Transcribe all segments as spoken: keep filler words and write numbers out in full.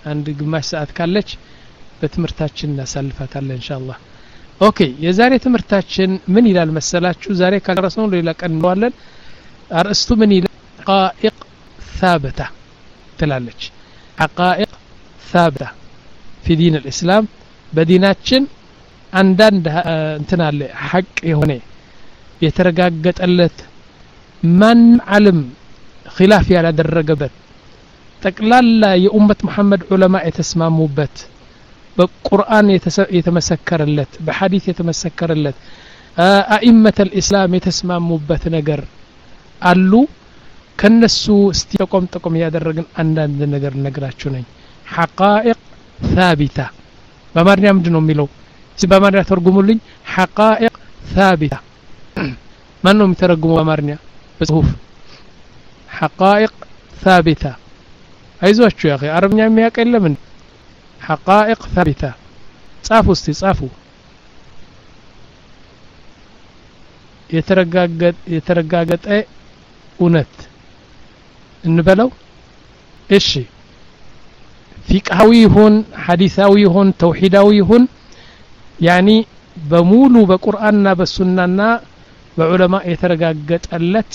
አንድ ግማሽ ሰዓት ካለች በትምርታችን እናሳልፋታለን ኢንሻአላህ ኦኬ የዛሬ ትምርታችን ምን ይላል መሰላችሁ ዛሬ ካልረስነው ሌላ ቀን እንዋለን አርእስቱ ምን ይላል حقائق ثابتة ትላለች حقائق ثابتة في دين الإسلام بديناتችን አንዳንድ እንትን አለ ሐቅ የሆነ የተረጋገጠለት ማን ዓለም ኺላፍ ያላደረገበት ጠቅላላ የኡመት መሐመድ ዑለማ የተስማሙበት በቁርአን የተመሰከረለት በሐዲስ የተመሰከረለት አኢመተ الاسلام የተስማሙበት ነገር አሉ ከነሱ እስቲ ተቆም ተቆም ያደረግን አንዳንድ ነገር ነግራችሁ ነኝ حقائق ثابتة በአማርኛ ምንድነው የሚለው እስቲ በአማርኛ ተርጉሙልኝ حقائق ثابتة ማን ነው የሚተረጉመው በአማርኛ በጽሁፍ حقائق ثابتة አይዟችሁ يا اخي አረብኛ የሚያውቅ የለም حقائق ثابتة ጻፉ እስቲ ጻፉ የተረጋገጠ የተረጋገጠ እውነት እንበለው እሺ ፊቅሃዊ ይሁን ሐዲሳዊ ይሁን ተውሂዳዊ ይሁን يعني በሙሉ በቁርአንና በሱናና በዑለማ የተረጋገጠለት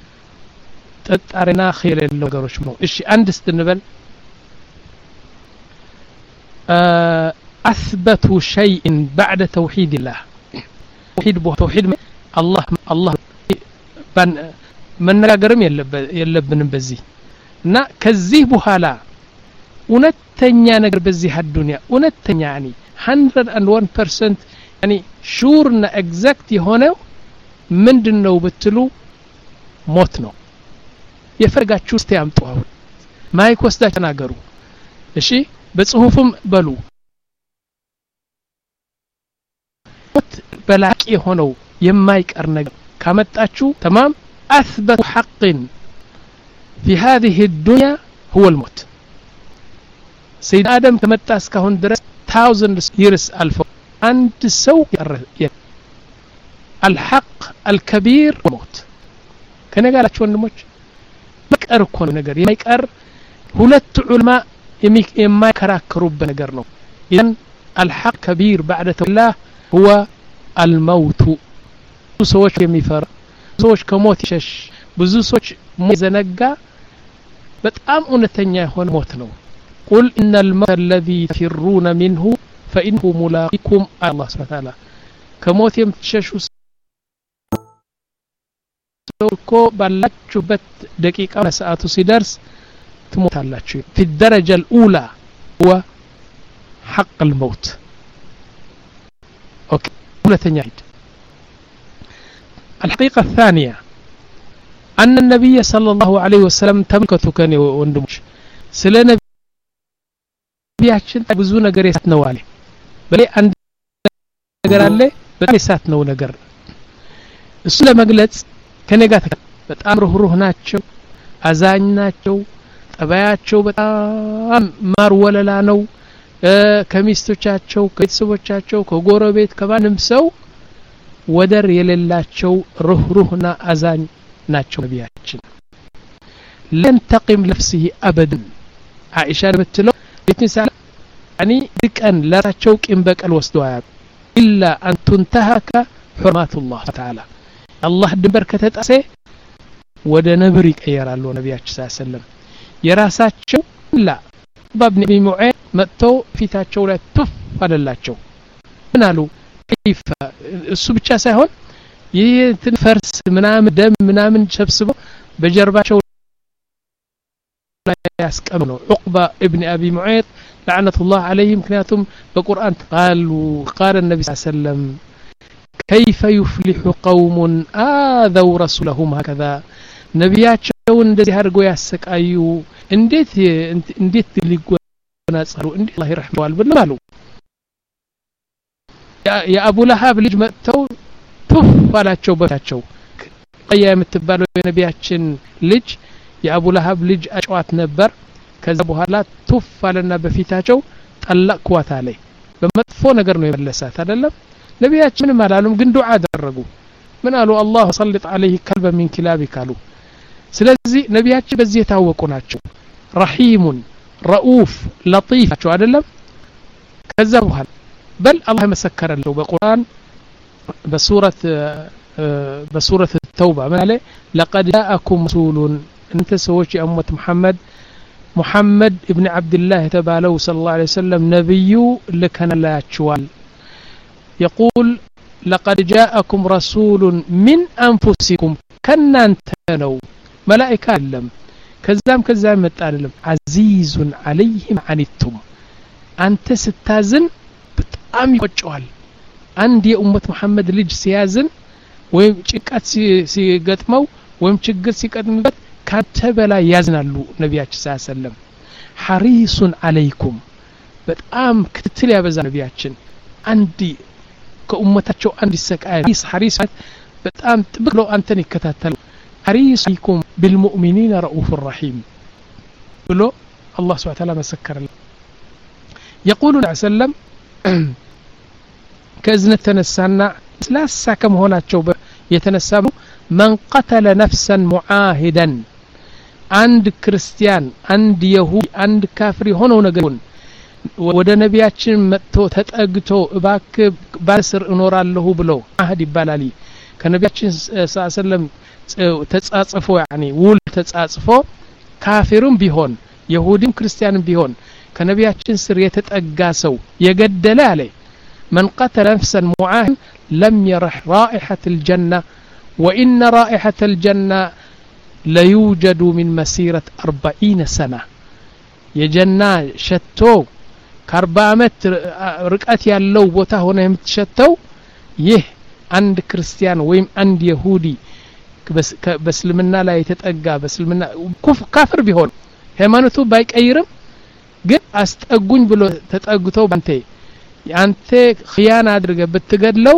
ተጣሪና ኺል የለው ነገሮች ነው እሺ አንድ ስትንበል اثبتوا شيء بعد توحيد الله توحيد توحيد الله الله መነጋገርም የለብንም በዚህ እና ከዚህ በኋላ እውነተኛ ነገር በዚህ አዱንያ እውነተኛ ያኒ one hundred one percent ያኒ ሹር እና ኤግዛክት የሆነው ምንድነው ብትሉ ሞት ነው የፈርጋችሁ እስቲ አምጡ አሁን ማይክ ወስዳችሁ ተናገሩ እሺ በጽሁፍም በሉ ሞት በላቂ የሆነው የማይቀር ነገር ካመጣችሁ تمام اثبت حق في هذه الدنيا هو الموت سيد ادم كمتا اسكهون درس thousand years الف عند سو الحق الكبير الموت كنا قالاتችሁ ወንድሞች በቀር እኮ ነገር የማይቀር ሁለት ዑለማ የማይከራከሩበት ነገር ነው إذن الحق كبير بعد الله هو الموت ሰዎች የሚፈራ ሰዎች ከሞት ይሸሽ ብዙ ሰዎች ዘነጋ በጣም እውነተኛ የሆነ ሞት ነው قل ان الموت الذي تفرون منه فانه ملاقيكم الله سبحانه وتعالى ከሞት የምትሸሹ ሰውኮ ባላችሁበት ደቂቃ ሰዓቱ ሲደርስ ትሞታላችሁ في الدرجة الأولى هو حق الموت اوكي ሁለተኛ ሂድ الحقيقة الثانية أن النبي صلى الله عليه وسلم تمكثوا كان وندمش سلا نبياتشن ብዙ ነገር ያስነው አለ በላይ አንድ ነገር አለ በጣም ያስነው ነገር እሱ ለመግለጽ ከነጋ በጣም ሩህሩህ ናቸው አዛኝ ናቸው ጠባያቸው በጣም ማር ወለላ ነው ከሚስቶቻቸው ከቤተሰቦቻቸው ከጎረቤት ከማንም ሰው ወደር የሌላቸው ሩህሩህና አዛኝ ናቸው ነቢያችን ለንተቂም ለፍሲሂ አበድን አይሻ ምትለው ቤትንሳ يعني ذكن لراچው ቂም በቀል ወስደው አያቁ ኢላ አን تنتهك حرمات الله تعالى الله ድንበር ከተጣሰ ወደ ነብር ይቀየራሉ ነቢያችን ሰለላሁ ዐለይሂ ወሰለም የራሳቸው ላ ባብኒ ቢሙዓድ መጥተው ፊታቸው ላይ ቱፍ አለላቸው ምን አሉ كيف እሱ ብቻ ሳይሆን ይሄን ፈርስ ምናምን ደም ምናምን ሰብስቦ በጀርባቸው ላይ ያስቀሙ ነው عقبة ابن ابي معيط لعنة الله عليه ምክንያቱም በቁርአን قالوا قال النبي صلى الله عليه وسلم كيف يفلح قوم آذوا رسولهم هكذا ነቢያቸው እንደዚህ አድርገው ያሰቃዩ እንዴት እንዴት ሊጎናጸሩ እንዴት الله يرحمه بالله يا ابو لهب ልጅ መጥተው ቱፍ አላቸው በታቸው ቀያ የምትባለው የነቢያችን ልጅ የአቡ ለሃብ ልጅ አጫዋት ነበር ከዛ በኋላ ቱፍ አለና በፊታቸው ጠላቅዋት አለ በመጥፎ ነገር ነው የመለሳት አይደለም ነቢያችን ምንም አላሉም ግን ዱዓ አደረጉ ምን አሉ الله صلت عليه كلب من كلابك አሉ ስለዚህ ነቢያችን በዚህ የታወቁ ናቸው رحيم رؤوف لطيف شو አይደለም ከዛ በኋላ بل الله መሰከረለው በቁርአን በሱረት በሱረት التوبة ማለት لقد جاءكم رسول انت ሰዎች የኡመት محمد محمد ابن عبد الله ተባለው صلى الله عليه وسلم ነብዩ ልከናላችኋል يقول لقد جاءكم رسول من أنفسكم كنانت ነው ملائكة አይደለም ከዛም ከዛም መጣ አይደለም عزيز عليهم عنتم አንተ ስታዝን በጣም ይቆጨዋል አንድ የኡመት መሐመድ ልጅ ሲያዝን ወይም ጭቃት ሲገጥመው ወይም ችግር ሲቀጥምበት ካንተ በላይ ያዝናሉ ነብያችን ሰለላሁ ዐለይሂ ወሰለም حريص عليكم በጣም ክትትል ያበዛ ነብያችን አንዲ ከኡመታቸው አንዲ ሰቃይ حريص በጣም ጥብቅ ነው አንተን ይከታተል حريص عليكم بالمؤمنين رؤوف رحيم ብሎ አላህ Subhanahu Wa Ta'ala መሰከረለ يقول عليه وسلم كأذن التنسانا لا ساكم هنا تشوب يتنسب من قتل نفسا معاهدا عند كريستيان عند يهود عند كافر هنا ونقول ወደ ነቢያችን መጥቶ ተጠግቶ እባክ ባስር እኖራለሁ ብሎ አህድ ይባላል ከነቢያችን ሰለላሁ ዐለይሂ ወሰለም ተጻጽፎ يعني ውል ተጻጽፎ ካፊሩም ቢሆን ይሁዲም ክርስቲያንም ቢሆን ከነቢያችን ስር የተጠጋ ሰው የገደለ አለ من قتل نفسا معاهدا لم يرح رائحة الجنة وإن رائحة الجنة لا يوجد من مسيرة أربعين سنة يجنة شتو كأربع متر رقعت يالله بوتا هنا يمتشتو يه عند كريستيان ويم عند يهودي بس بسلمنا لا يتتأجى بسلمنا كافر بيهون هيمانتو بايك أيرم ግን አስጠጉኝ ብሎ ተጠግተው ባንተ ያንተ ኺያና አድርገህ ብትገድለው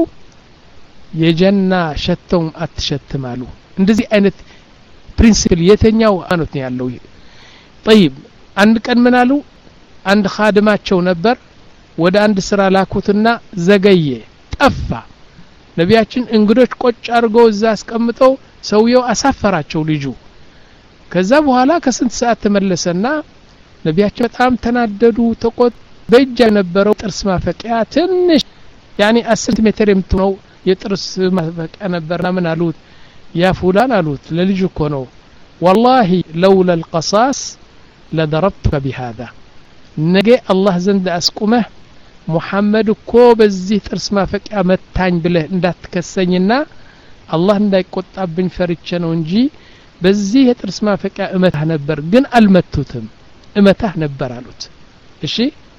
የጀና ሸተው አትሸትማሉ እንደዚህ አይነት ፕሪንሲፕል የተኛው አኖት ነው ያለው طيب አንድ ቀን ምን አሉ አንድ ኻድማቸው ነበር ወደ አንድ ስራ ላኩትና ዘገየ ጠፋ ነቢያችን እንግዶች ቆጭ አድርገው እዛ አስቀምጠው ሰውየው አሳፈራቸው ልጁ ከዛ በኋላ ከስንት ሰዓት ተመለሰና ነቢያችን በጣም ተናደዱ ተቆጥ በእጅ የነበረው ጥርስ ማፈቂያ ትንሽ يعني አስር ሜትር የምትሆነው የጥርስ ማፈቂያ ነበርና ምን አሉት ያ ፉላን አሉት ለልጅ እኮ ነው والله لولا القصاص لضربتك بهذا ነገ አላህ ዘንድ አስቁመህ ሙሐመድ እኮ በዚህ ጥርስ ማፈቂያ መታኝ ብለህ እንዳትከሰኝና አላህ እንዳይቆጣብኝ ፈርቼ ነው እንጂ በዚህ የጥርስ ማፈቂያ እመታህ ነበር ግን አልመቱትም እመታህ ነበር አሉት እሺ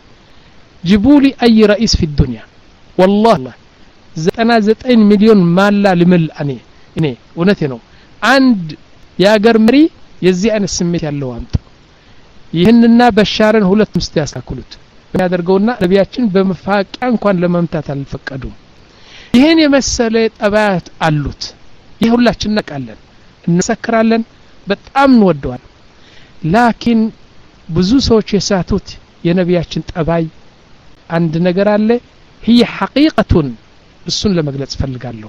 ጅቡሊ አይ رئيس في الدنيا والله ዘጠና ዘጠኝ ሚሊዮን ማላ ልምል እኔ እኔ እውነቴ ነው አንድ ያገር መሪ የዚህ አይነት ስሜት ያለው አምጥ ይህንና በሻርን ሁለት ምስት ያሳክሉት ያደርገውና ነቢያችን በመፋቂያ እንኳን ለመምታት አልፈቀዱም ይሄን የመሰለ ጠባያት አሉት ይሄ ሁላችን እናቃለን እንሰክራለን በጣም እንወደዋለን ላኪን ብዙ ሰዎች የሳቱት የነቢያችን ጠባይ አንድ ነገር አለ هي حقيقة እሱን ለመግለጽ ፈልጋለሁ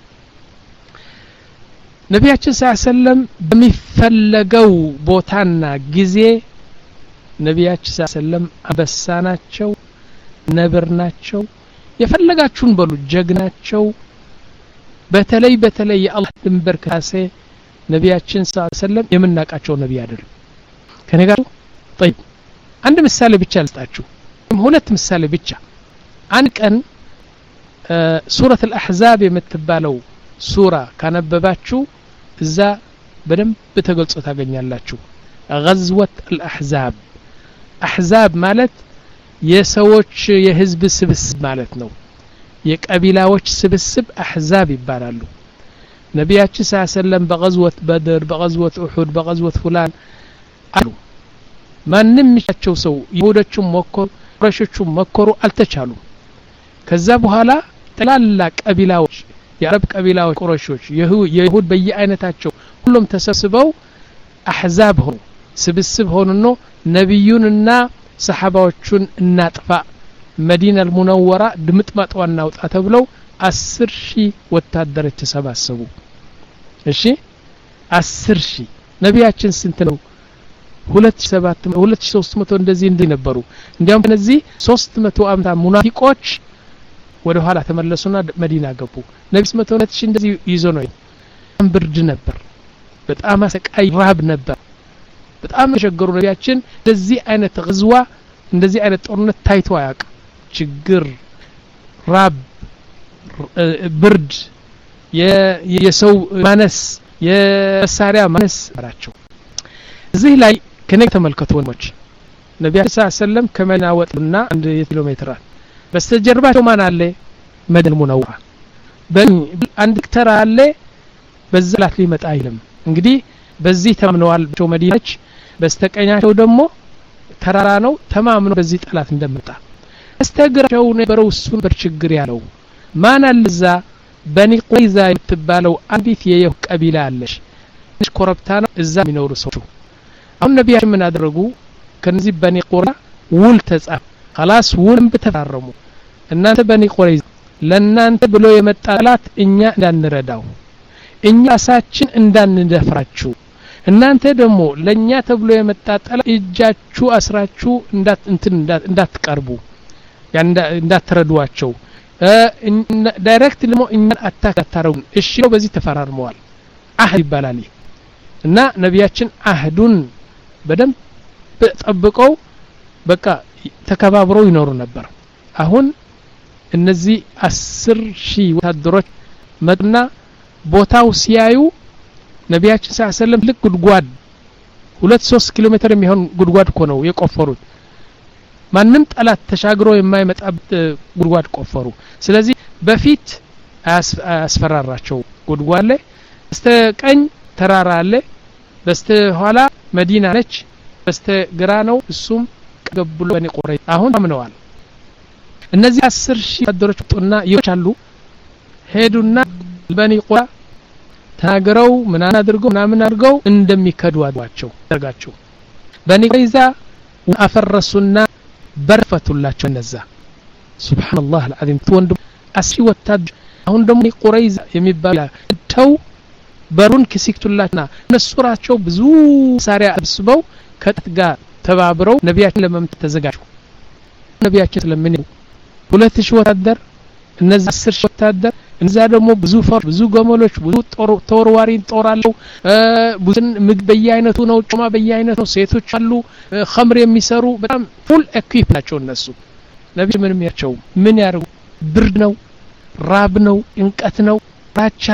ነቢያችን ሰለላሁ ዐለይሂ ወሰለም በሚፈለገው ቦታና ጊዜ ነቢያችን ሰለላሁ ዐለይሂ ወሰለም አንበሳ ናቸው ነብር ናቸው የፈለጋችሁን በሉ ጀግናቸው በተለይ በተለይ የአላህ ድንበር ካሴ ነቢያችን ሰለላሁ ዐለይሂ ወሰለም የምናቃቸው ነብይ አይደሉም ከነጋሩ طيب አንድ ምሳሌ ብቻ ልጣችሁ ሁለት ምሳሌ ብቻ አንድ ቀን ሱረት الأحزاب የምትባለው ሱራ ካነበባችሁ እዛ በደንብ ተገልጾ ታገኛላችሁ غزوة الأحزاب أحزاب ማለት የሰዎች የህዝብ ስብስብ ማለት ነው የቀቢላዎች ስብስብ أحزاب ይባላሉ ነቢያችን ሰለላሁ ዐለይሂ ወሰለም በغزوة بدر በغزوة أحد በغزوة فلان አሉ ማንንም ምቻቸው ሰው ይሁዶቹም መኮሩ ቁረሾቹም መኮሩ አልተቻሉ ከዛ በኋላ ጠላላ ቀቢላዎች የአረብ ቀቢላዎች ቁረሾች የይሁድ በየአይነታቸው ሁሉም ተሰብስበው አህዛብ ሆኑ ስብስብ ሆኑና ነብዩንና ሰሃባዎቹን እናጥፋ መዲና አልሙነወራ ድምጥማጥዋን እናውጣ ተብለው አስር ሺህ ወታደሮች ተሰባሰቡ እሺ አስር ሺህ ነቢያችን ስንት ነው ሁለት ሺህ ሰባት ሁለት ሺህ ሶስት መቶ እንደዚህ እንዲህ ነበሩ እንዲያውም እነዚህ ሶስት መቶ አምሳ ሙናፊቆች ወደ ኋላ ተመለሱና መዲና ገቡ ነብይ መቶ ሁለት ሺህ እንደዚህ ይዞ ነው ብርድ ነበር በጣም አሰቃይ ራብ ነበር በጣም ተቸገሩ ነቢያችን እንደዚህ አይነት ግዝዋ እንደዚህ አይነት ጦርነት ታይቶ አያውቅ ችግር ራብ ብርድ የሰው ማነስ የመሳሪያ ማነስ አራቸው እዚህ ላይ ከነገ ተመልከቱ ወንሞች ነብያችን ሰለላሁ ዐለይሂ ወሰለም ከመዲና ወጡና አንድ ኪሎ ሜትር በስተጀርባቸው ማን አለ መዲና ሙነወራ በአንድ ተራ አለ በዛላት ሊመጣ አይልም እንግዲህ በዚህ ተማምነዋል መዲናች በስተቀኛቸው ደግሞ ተራራ ነው ተማምነው በዚህ ጠላት እንደመጣ እስተግራቸው ነበረው እሱን በርችግር ያለው ማን አለዛ በኒ ቁይዛ የምትባለው አንዲት የይሁድ ቀቢላ አለሽ እሺ ኮረብታ ነው እዛ የሚኖሩ ሰው አሁን ነብያችን ምን አደረጉ ከነዚህ በኒ ቁራ ውል ተጻፈ خلاص ውልም በተፈራረሙ እናንተ በኒ ቁረይዛ ለናንተ ብሎ የመጣ ጠላት እኛ እንዳንረዳው እኛ ሳችን እንዳንደፍራችሁ እናንተ ደግሞ ለኛ ተብሎ የመጣ ጠላት እጃችሁ አስራችሁ እንዳት እንትን እንዳትቀርቡ ያን እንዳትረዷቸው ዳይሬክት ለሞ እኛን አታክ አታረጉ እሺ ነው በዚህ ተፈራርመዋል አህድ ይባላል እና ነብያችን አህዱን በደም ተጠብቀው በቃ ተከባብረው ይኖሩ ነበር አሁን እነዚህ አስር ሺህ ወታደሮች መጥና ቦታው ሲያዩ ነብያችን ሰለላሁ ዐለይሂ ወሰለም ልክ ጉድጓድ ሁለት ሶስት ኪሎ ሜትር የሚሆን ጉድጓድ እኮ ነው የቆፈሩት ማንንም ጠላት ተሻግሮ የማይመጣበት ጉድጓድ ቆፈሩ ስለዚህ በፊት አስፈራራቸው ጉድጓድ ላይ በስተቀኝ ተራራ አለ በስተኋላ መዲና ነች በስተግራ ነው እሱም ቀገብሎ በኒ ቁረይ አሁን አምነዋል እነዚህ አስር ሺህ ወታደሮች ወጡና ይወቻሉ ሄዱና በኒ ቁራ ታገረው ምናን አድርገው ምናምን አድርገው እንደሚከዱ አድዋቸው ተርጋቸው በኒ ቁረይዛ አፈረሱና በርፈቱላቸው እነዛ ሱብሃንአላህ አልዓዚም ተወንዱ አሲ ወታድ አሁን ደግሞ ቁረይዛ የሚባል ተው በሩን ከሲክቱላና ነሱራቸው ብዙ ሳሪያ አብስበው ከጥጋ ተባብረው ነብያችን ለመምት ተዘጋጁ ነብያችን ስለምን ሁለት ሺህ ወታደር እነዛ አስር ሺህ ወታደር እነዛ ደግሞ ብዙ ፈር ብዙ ገመሎች ብዙ ጦር ተወርዋሪ ጦራለው ብዙን ምግብ በየአይነቱ ነው ጮማ በየአይነቱ ነው ሴቶች አሉ ኸምር የሚሰሩ በጣም ፉል ኢኩዊፕ ናቸው እነሱ ነብይ ምንም ያቸው ምን ያርጉ ብርድ ነው ራብ ነው እንቀት ነው ራቻ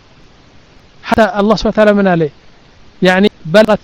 حتى الله سبحانه وتعالى من عليه يعني بلغت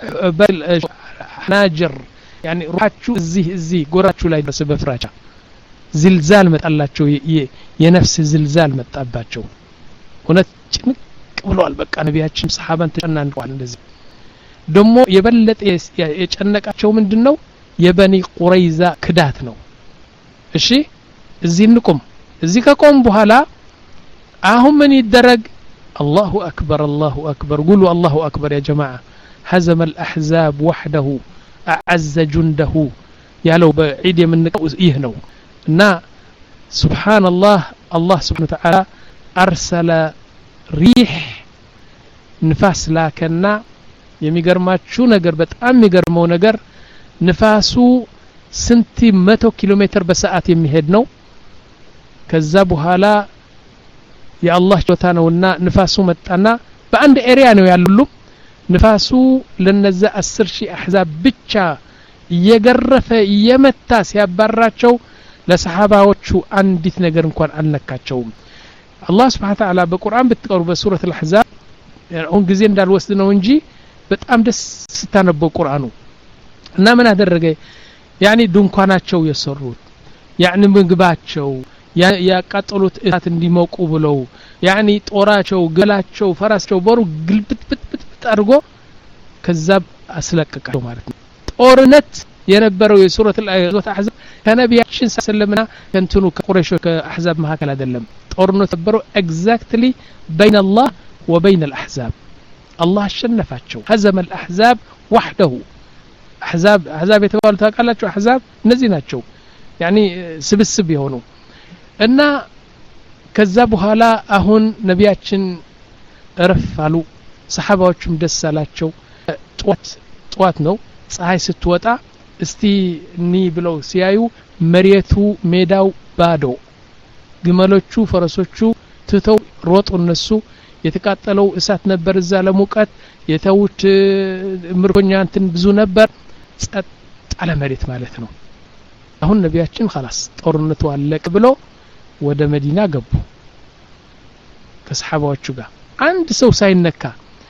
الحناجر يعني روحاتشو زي زي ጎራቹ ላይ ድረስ በፍራቻ ዝልዛል መጣላቸው የነፍስ ዝልዛል መጣባቸው ሁነት ጭንቅ ብለዋል በቃ ነብያችን ሰሃባን ተጨናንቀዋል እንደዚህ ደሞ የበለጠ የጨነቃቸው ምንድነው የበኒ ቁረይዛ ክዳት ነው እሺ እዚህ እንቆም እዚህ ከቆም በኋላ አሁን ምን ይደረግ الله أكبر الله أكبر قولوا الله أكبر يا جماعة هزم الأحزاب وحده أعز جنده يا لو بعيد من إهنو نا سبحان الله الله سبحانه وتعالى أرسل ريح نفاس لكننا يميقرمات شو نقر بتأم يقرمو نقر نفاسو سنتي متو كيلومتر بساعات يميهدنو كذبوها لا يا الله جوتانونا نفاسو متانا باند اريا ነው ያሉሉ ንፋሱ ለነዛ አስር ሺህ አህዛብ ብቻ የገረፈ የመታ ሲያባራቸው ለሰሃባዎቹ አንዲት ነገር እንኳን አልነካቸውም አላህ Subhanahu Ta'ala በቁርአን ብትቀሩ በሱረት አልአህዛብ አሁን ጊዜ እንዳልወስድ ነው እንጂ በጣም ደስ ስታነበው ቁርአኑ እና ምን አደረገ ያኒ ድንኳናቸው የሰሩት ያኒ ምግባቸው ያቃጠሉት እሳት እንዲሞቁ ብለው ያኒ ጦራቸው ገላቸው ፈራስቸው በሩ ግልብጥብጥ አድርጎ ከዛብ አስለቀቀው ማለት ነው ጦርነት የነበረው የሱረት አልአህዛብ ከነቢያችን ሰለምና ከንቱኑ ከቁረይሽ ከአህዛብ መካከል አይደለም ጦርነት ነበረው ኤግዛክትሊ بين الله وبين الاحزاب الله አሸነፋቸው هزم الاحزاب وحده احزاب احزاب የተባሉት ታውቃላችሁ አህዛብ እነዚህ ናቸው ያኒ ስብስብ የሆኑ እና ከዛ በኋላ አሁን ነቢያችን እረፍ አሉ ሰሃባዎቹም ደስ አላቸው ጧት በጧት ነው ፀሐይ ስትወጣ እስቲ ኒ ብለው ሲያዩ መሬቱ ሜዳው ባዶ ግመሎቹ ፈረሶቹ ትተው ሮጡ እነሱ የተቃጠለው እሳት ነበር እዛ ለሙቀት የተውት ምርኮኛ እንትን ብዙ ነበር ጸጥ አለ መሬት ማለት ነው አሁን ነቢያችን خلاص ጦርነቱ አለቀ ብሎ ወደ መዲና ገቡ ከሰሃባዎቹ ጋር አንድ ሰው ሳይነካ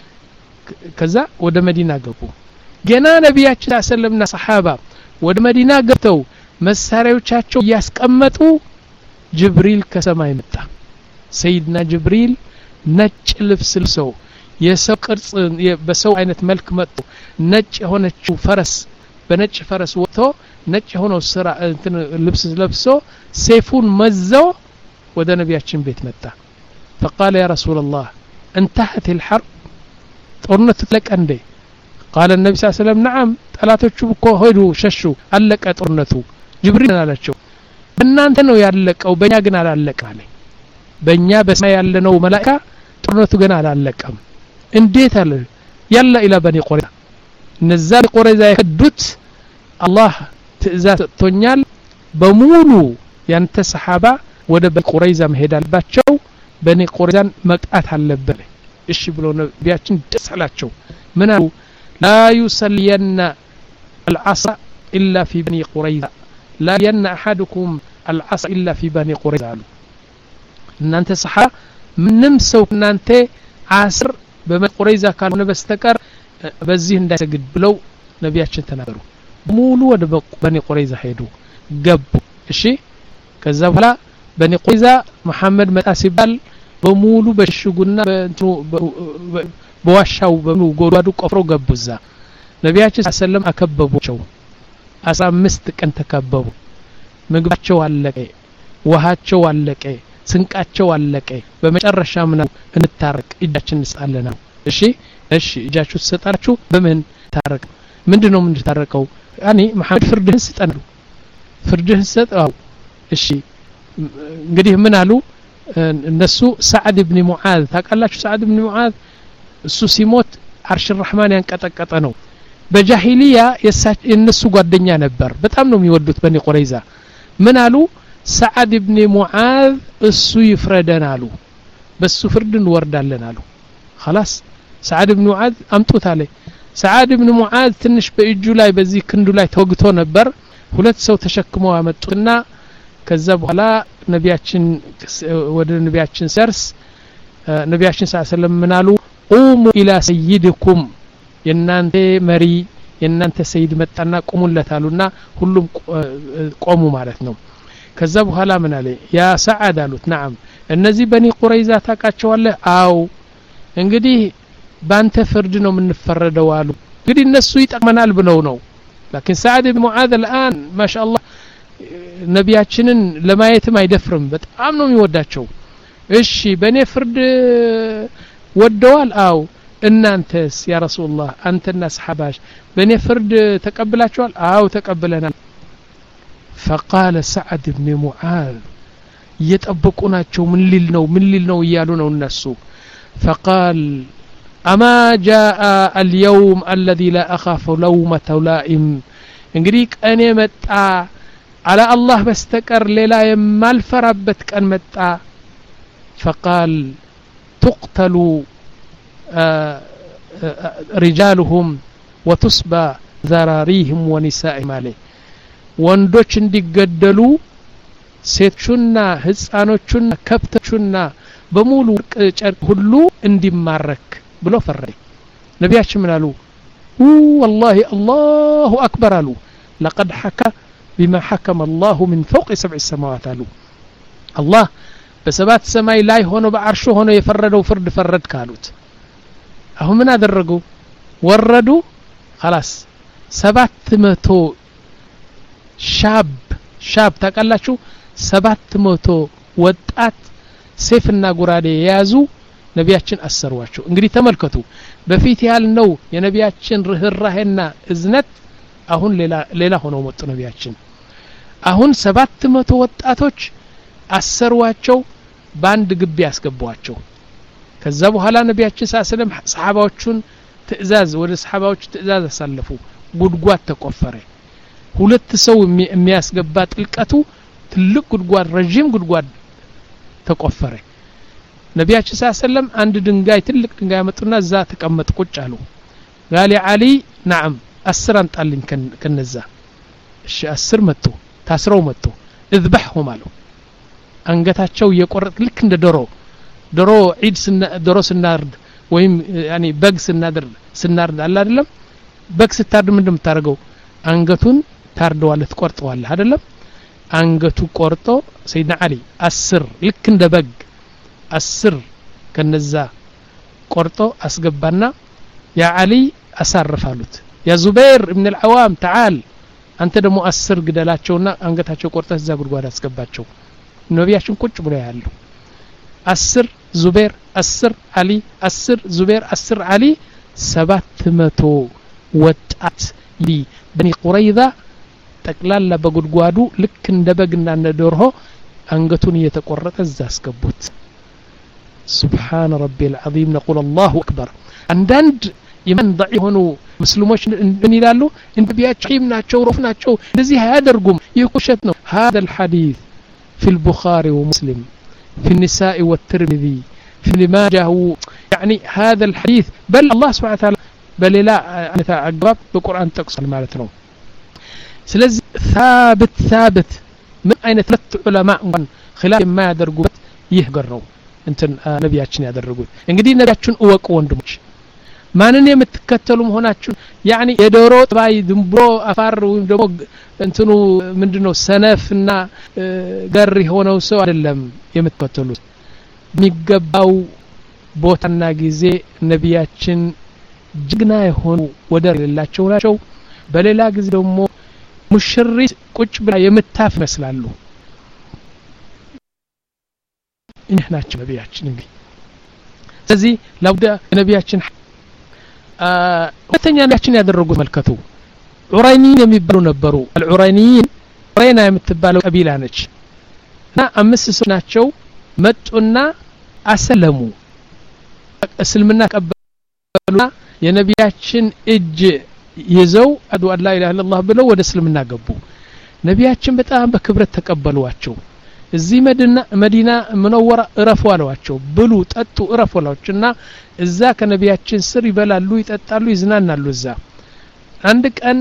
ከዛ ወደ መዲና ገቡ ገና ነቢያችን ሰለምና ሰሃባ ወደ መዲና ገብተው መሳሪያዎቻቸው ያስቀመጡ ጅብሪል ከሰማይ መጣ ሰይድና ጅብሪል ነጭ ልብስ ለብሶ የሰው ቅርጽ በሰው አይነት መልክ መጥቶ ነጭ የሆነችው ፈረስ በነጭ ፈረስ ወጥቶ ነጭ የሆነው ስራ እንትን ልብስ ለብሶ ሰይፉን መዘው ወደ ነቢያችን ቤት መጣ فقال يا رسول الله انتهت الحرب ጦርነቱ ተለቀንደ قال النبي صلى الله عليه وسلم نعم ጠላቶቹ እኮ ሄዱ ሸሹ አለቀ ጦርነቱ ጅብሪል አላቸው እናንተ ነው ያለቀው በእኛ ግን አላለቀም በእኛ በሰማይ ያለነው መላእክታ ጦርነቱ ግን አላለቀም እንዴት አለ ያላ ኢላ በኒ ቁረይዛ እነዛ ቁረይዛ የከዱት አላህ ትእዛዝ ሰጥቶኛል በሙሉ ያንተ ሰሃባ ወደ በኒ ቁረይዛ መሄድ አለባቸው በኒ ቁረይዛን መቅጣት አለበት እሺ ብሎ ነቢያችን ደስ አላቸው ምን አሉ لا يصلين العصر إلا في بني قريظة لا ين أحدكم العصر إلا في بني قريظة እናንተ ሰሃ ምንም ሰው እናንተ ዓስር በበኒ ቁረይዛ ካልሆነ በስተቀር በዚህ እንዳይሰግድ ብለው ነቢያችን ተናገሩ ሙሉ ወደ በኒ ቁረይዛ ሄዱ ገቡ እሺ ከዛ በኋላ በኒ ቁረይዛ መሐመድ መጣ ሲባል በሙሉ በሽጉና በእንትኑ በዋሻው በኑ ጎድጓዱ ቆፍሮ ገቡዛ ነቢያችን ሰለላሁ አከበቡቸው አስራ አምስት ቀን ተከበቡ ምግባቸው አለቀ ውሃቸው አለቀ ስንቃቸው አለቀ በመጨረሻ ምን እንታረቅ እጃችን እንስጣለና እሺ እሺ እጃችሁ ተሰጣችሁ በምን ታረቅ ምንድነው ምን ታረቀው ያኒ መሐመድ ፍርድህን ስጠን ፍርድህን ሰጠው እሺ እንግዲህ ምን አሉ እነሱ ሰዓድ ኢብኑ ሙዓዝ ታቃላችሁ ሰዓድ ኢብኑ ሙዓዝ እሱ ሲሞት አርሽ الرحማን ያንቀጠቀጠ ነው በጃሂሊያ የነሱ ጓደኛ ነበር በጣም ነው የሚወዱት በኒ ቁረይዛ ምን አሉ ሰዓድ ኢብኑ ሙዓዝ እሱ ይፍረደን አሉ በሱ ፍርድ እንወርዳለን አሉ خلاص ሰዓድ ኢብኑ ሙዓዝ አምጡት አለ ሰዓድ ኢብኑ ሙዓዝ ትንሽ በእጁ ላይ በዚህ ክንዱ ላይ ተወግቶ ነበር ሁለት ሰው ተሸክመው አመጡና ከዛ በኋላ ነቢያችን ወደ ነቢያችን ሰርስ ነቢያችን ሰለላሁ ዐለይሂ ወሰለም ምን አሉ قوموا الى سيدكم የናንተ መሪ የናንተ ሰይድ መጣና ቆሙለታሉና ሁሉም ቆሙ ማለት ነው ከዛ በኋላ ምን አለ ያ ሰዓድ አሉት نعم እነዚህ በኒ ቁረይዛ ታቃቸዋለህ አው እንግዲህ ባንተ ፍርድ ነው የምንፈረደው አሉ እንግዲህ እነሱ ይጠቅመናል ብለው ነው لكن سعد بن معاذ الان ما شاء الله ነቢያችንን ለማየትም አይደፍርም በጣም ነው የሚወዳቸው እሺ በኔ ፍርድ ወደዋል አው እናንተስ ያ ረሱላህ አንተና ሰሃባሽ በኔ ፍርድ ተቀበላችኋል አው ተቀበለናል فقال سعد بن معاذ يطبقوناቸው ምን ሊል ነው ምን ሊል ነው ይያሉ ነው እነሱ فقال اما جاء اليوم الذي لا اخاف لومة لائم እንግዲህ ቀኔ መጣ على الله بستقر ليلا የማልፈራበት ቀን መጣ فقال تقتل رجالهم وتصبى ذراريهم ونسائهم عليه ወንዶች እንዲገደሉ ሴቶችና ህፃኖችና ከብቶችና በሙሉ ጨርቅ ሁሉ እንዲማረክ ብሎ ፈረደ ነቢያችን ምን አሉ والله الله اكبر አሉ لقد حكى بما حكم الله من فوق سبع السماوات አሉ الله በሰባት ሰማይ ላይ ሆኖ በአርሹ ሆኖ የፈረደው ፍርድ ፈረድ ካሉት አሁን ምን አደረጉ ወረዱ خلاص ሰባት መቶ ሻብ ሻብ ታቃላችሁ ሰባት መቶ ወጣት ሰይፍና ጉራዴ የያዙ ነቢያችን አሰሯቸው እንግዲህ ተመልከቱ በፊት ያልነው የነቢያችን ርህራሄና እዝነት አሁን ሌላ ሌላ ሆኖ መጡ ነቢያችን አሁን ሰባት መቶ ወጣቶች አሰሯቸው ባንድ ግቢ ያስገቧቸው ከዛ በኋላ ነቢያችን ሰለላሁ ዐለይሂ ወሰለም ሰሃባዎቹን ትእዛዝ ወደ ሰሃባዎች ትእዛዝ አሳለፉ ጉድጓድ ተቆፈረ ሁለት ሰው የሚያስገባ ጥልቀቱ ትልቅ ጉድጓድ ረጅም ጉድጓድ ተቆፈረ ነብያችን ሰለላሁ ዐለይሂ ወሰለም አንድ ድንጋይ ትልቅ ድንጋይ መጡና እዛ ተቀመጡ ቁጭ አሉ قال علي نعم አስር አንጣልኝ ከነዛ እሺ አስር መጡ ታስረው መጡ اذبحهم አሉ አንገታቸው የቆረጥ ልክ እንደ ዶሮ ዶሮ ዒድ ስና ዶሮ ስናርድ ወይም ያኒ በግ ስናደር ስናርድ አለ አይደለም በግ ስታርድ ምንድነው የምታረገው አንገቱን ታርደዋለህ ትቆርጠዋለህ አይደለም አንገቱ ቆርጦ ሰይድና አሊ አስር ልክ እንደ በግ አስር ከነዛ ቆርጦ አስገባና ያ አሊ አሳርፋሉት ያ ዙበይር ኢብኑ አልዓዋም تعال አንተ ደግሞ አስር ግደላቸውና አንገታቸው ቆርጠህ እዛ ጉድጓድ አስገባቸው ነብያችን ቁጭ ብሎ ያሉ አስር ዙበይር አስር አሊ አስር ዙበይር አስር አሊ ሰባት መቶ ወጣት ሊ በኒ ቁረይዛ ጠቅላላ በጉድጓዱ ልክ እንደ በግና እንደ ዶሮ አንገቱን እየተቆረጠ እዛ አስገቡት سبحان ربي العظيم نقول الله أكبر عندند ኢማን ضعيف ሆኑ ሙስሊሞች ምን ይላሉ እንቢያችም ናቸው ሮፍ ናቸው እንደዚህ ያደርጉም ይኩሸት ነው هذا الحديث في البخاري ومسلم في النساء والترمذي في الماجه يعني هذا الحديث بل الله سبحانه وتعالى بل لا انت اقرب بالقران تقصل معناته ስለዚህ ثابت ثابت من اين ثلاث علماء خلاف ما ያደርጉት ይህ ገረው እንትን ነብያችን ያደረጉት እንግዲህ ነብያችን እወቁ ወንድሞች ማንን የምትከተሉ መሆናችሁ ያኒ የዶሮ ጥባይ ድምብሮ አፋር ወይም ደግሞ እንትኑ ምንድነው ሰነፍና ገር ሆነው ሰው አይደለም የምትከተሉት የሚገባው ቦታና ጊዜ ነብያችን ጅግና የሆኑ ወደር የሌላቸው ናቸው በሌላ ጊዜ ደግሞ ሙሽሪት ቁጭ ብላ የምታፍ መስላሉ እኛናችን ነብያችን እንግዲህ ስለዚህ ለውዳ ነብያችን ሁለተኛ ነብያችን ያደረጉት መልከቱ ዑራይኒን የሚባሉ ነበሩ አልዑራይኒን ዑራይና የምትባለው ቀቢላ ነች እና አምስት ሰው ናቸው መጡና አሰለሙ እስልምና ቀበሉና የነብያችን እጅ ይዘው አዱ አላ ኢላሃ ኢላላህ ብለው ወደ እስልምና ገቡ ነብያችን በጣም በክብረት ተቀበሉዋቸው እዚህ መዲና መዲና منوره እረፉ አሏቸው ብሉ ጠጡ እረፉ አሏቸውና እዛ ከነብያችን ስር ይበላሉ ይጠጣሉ ይዝናናሉ እዛ አንድ ቀን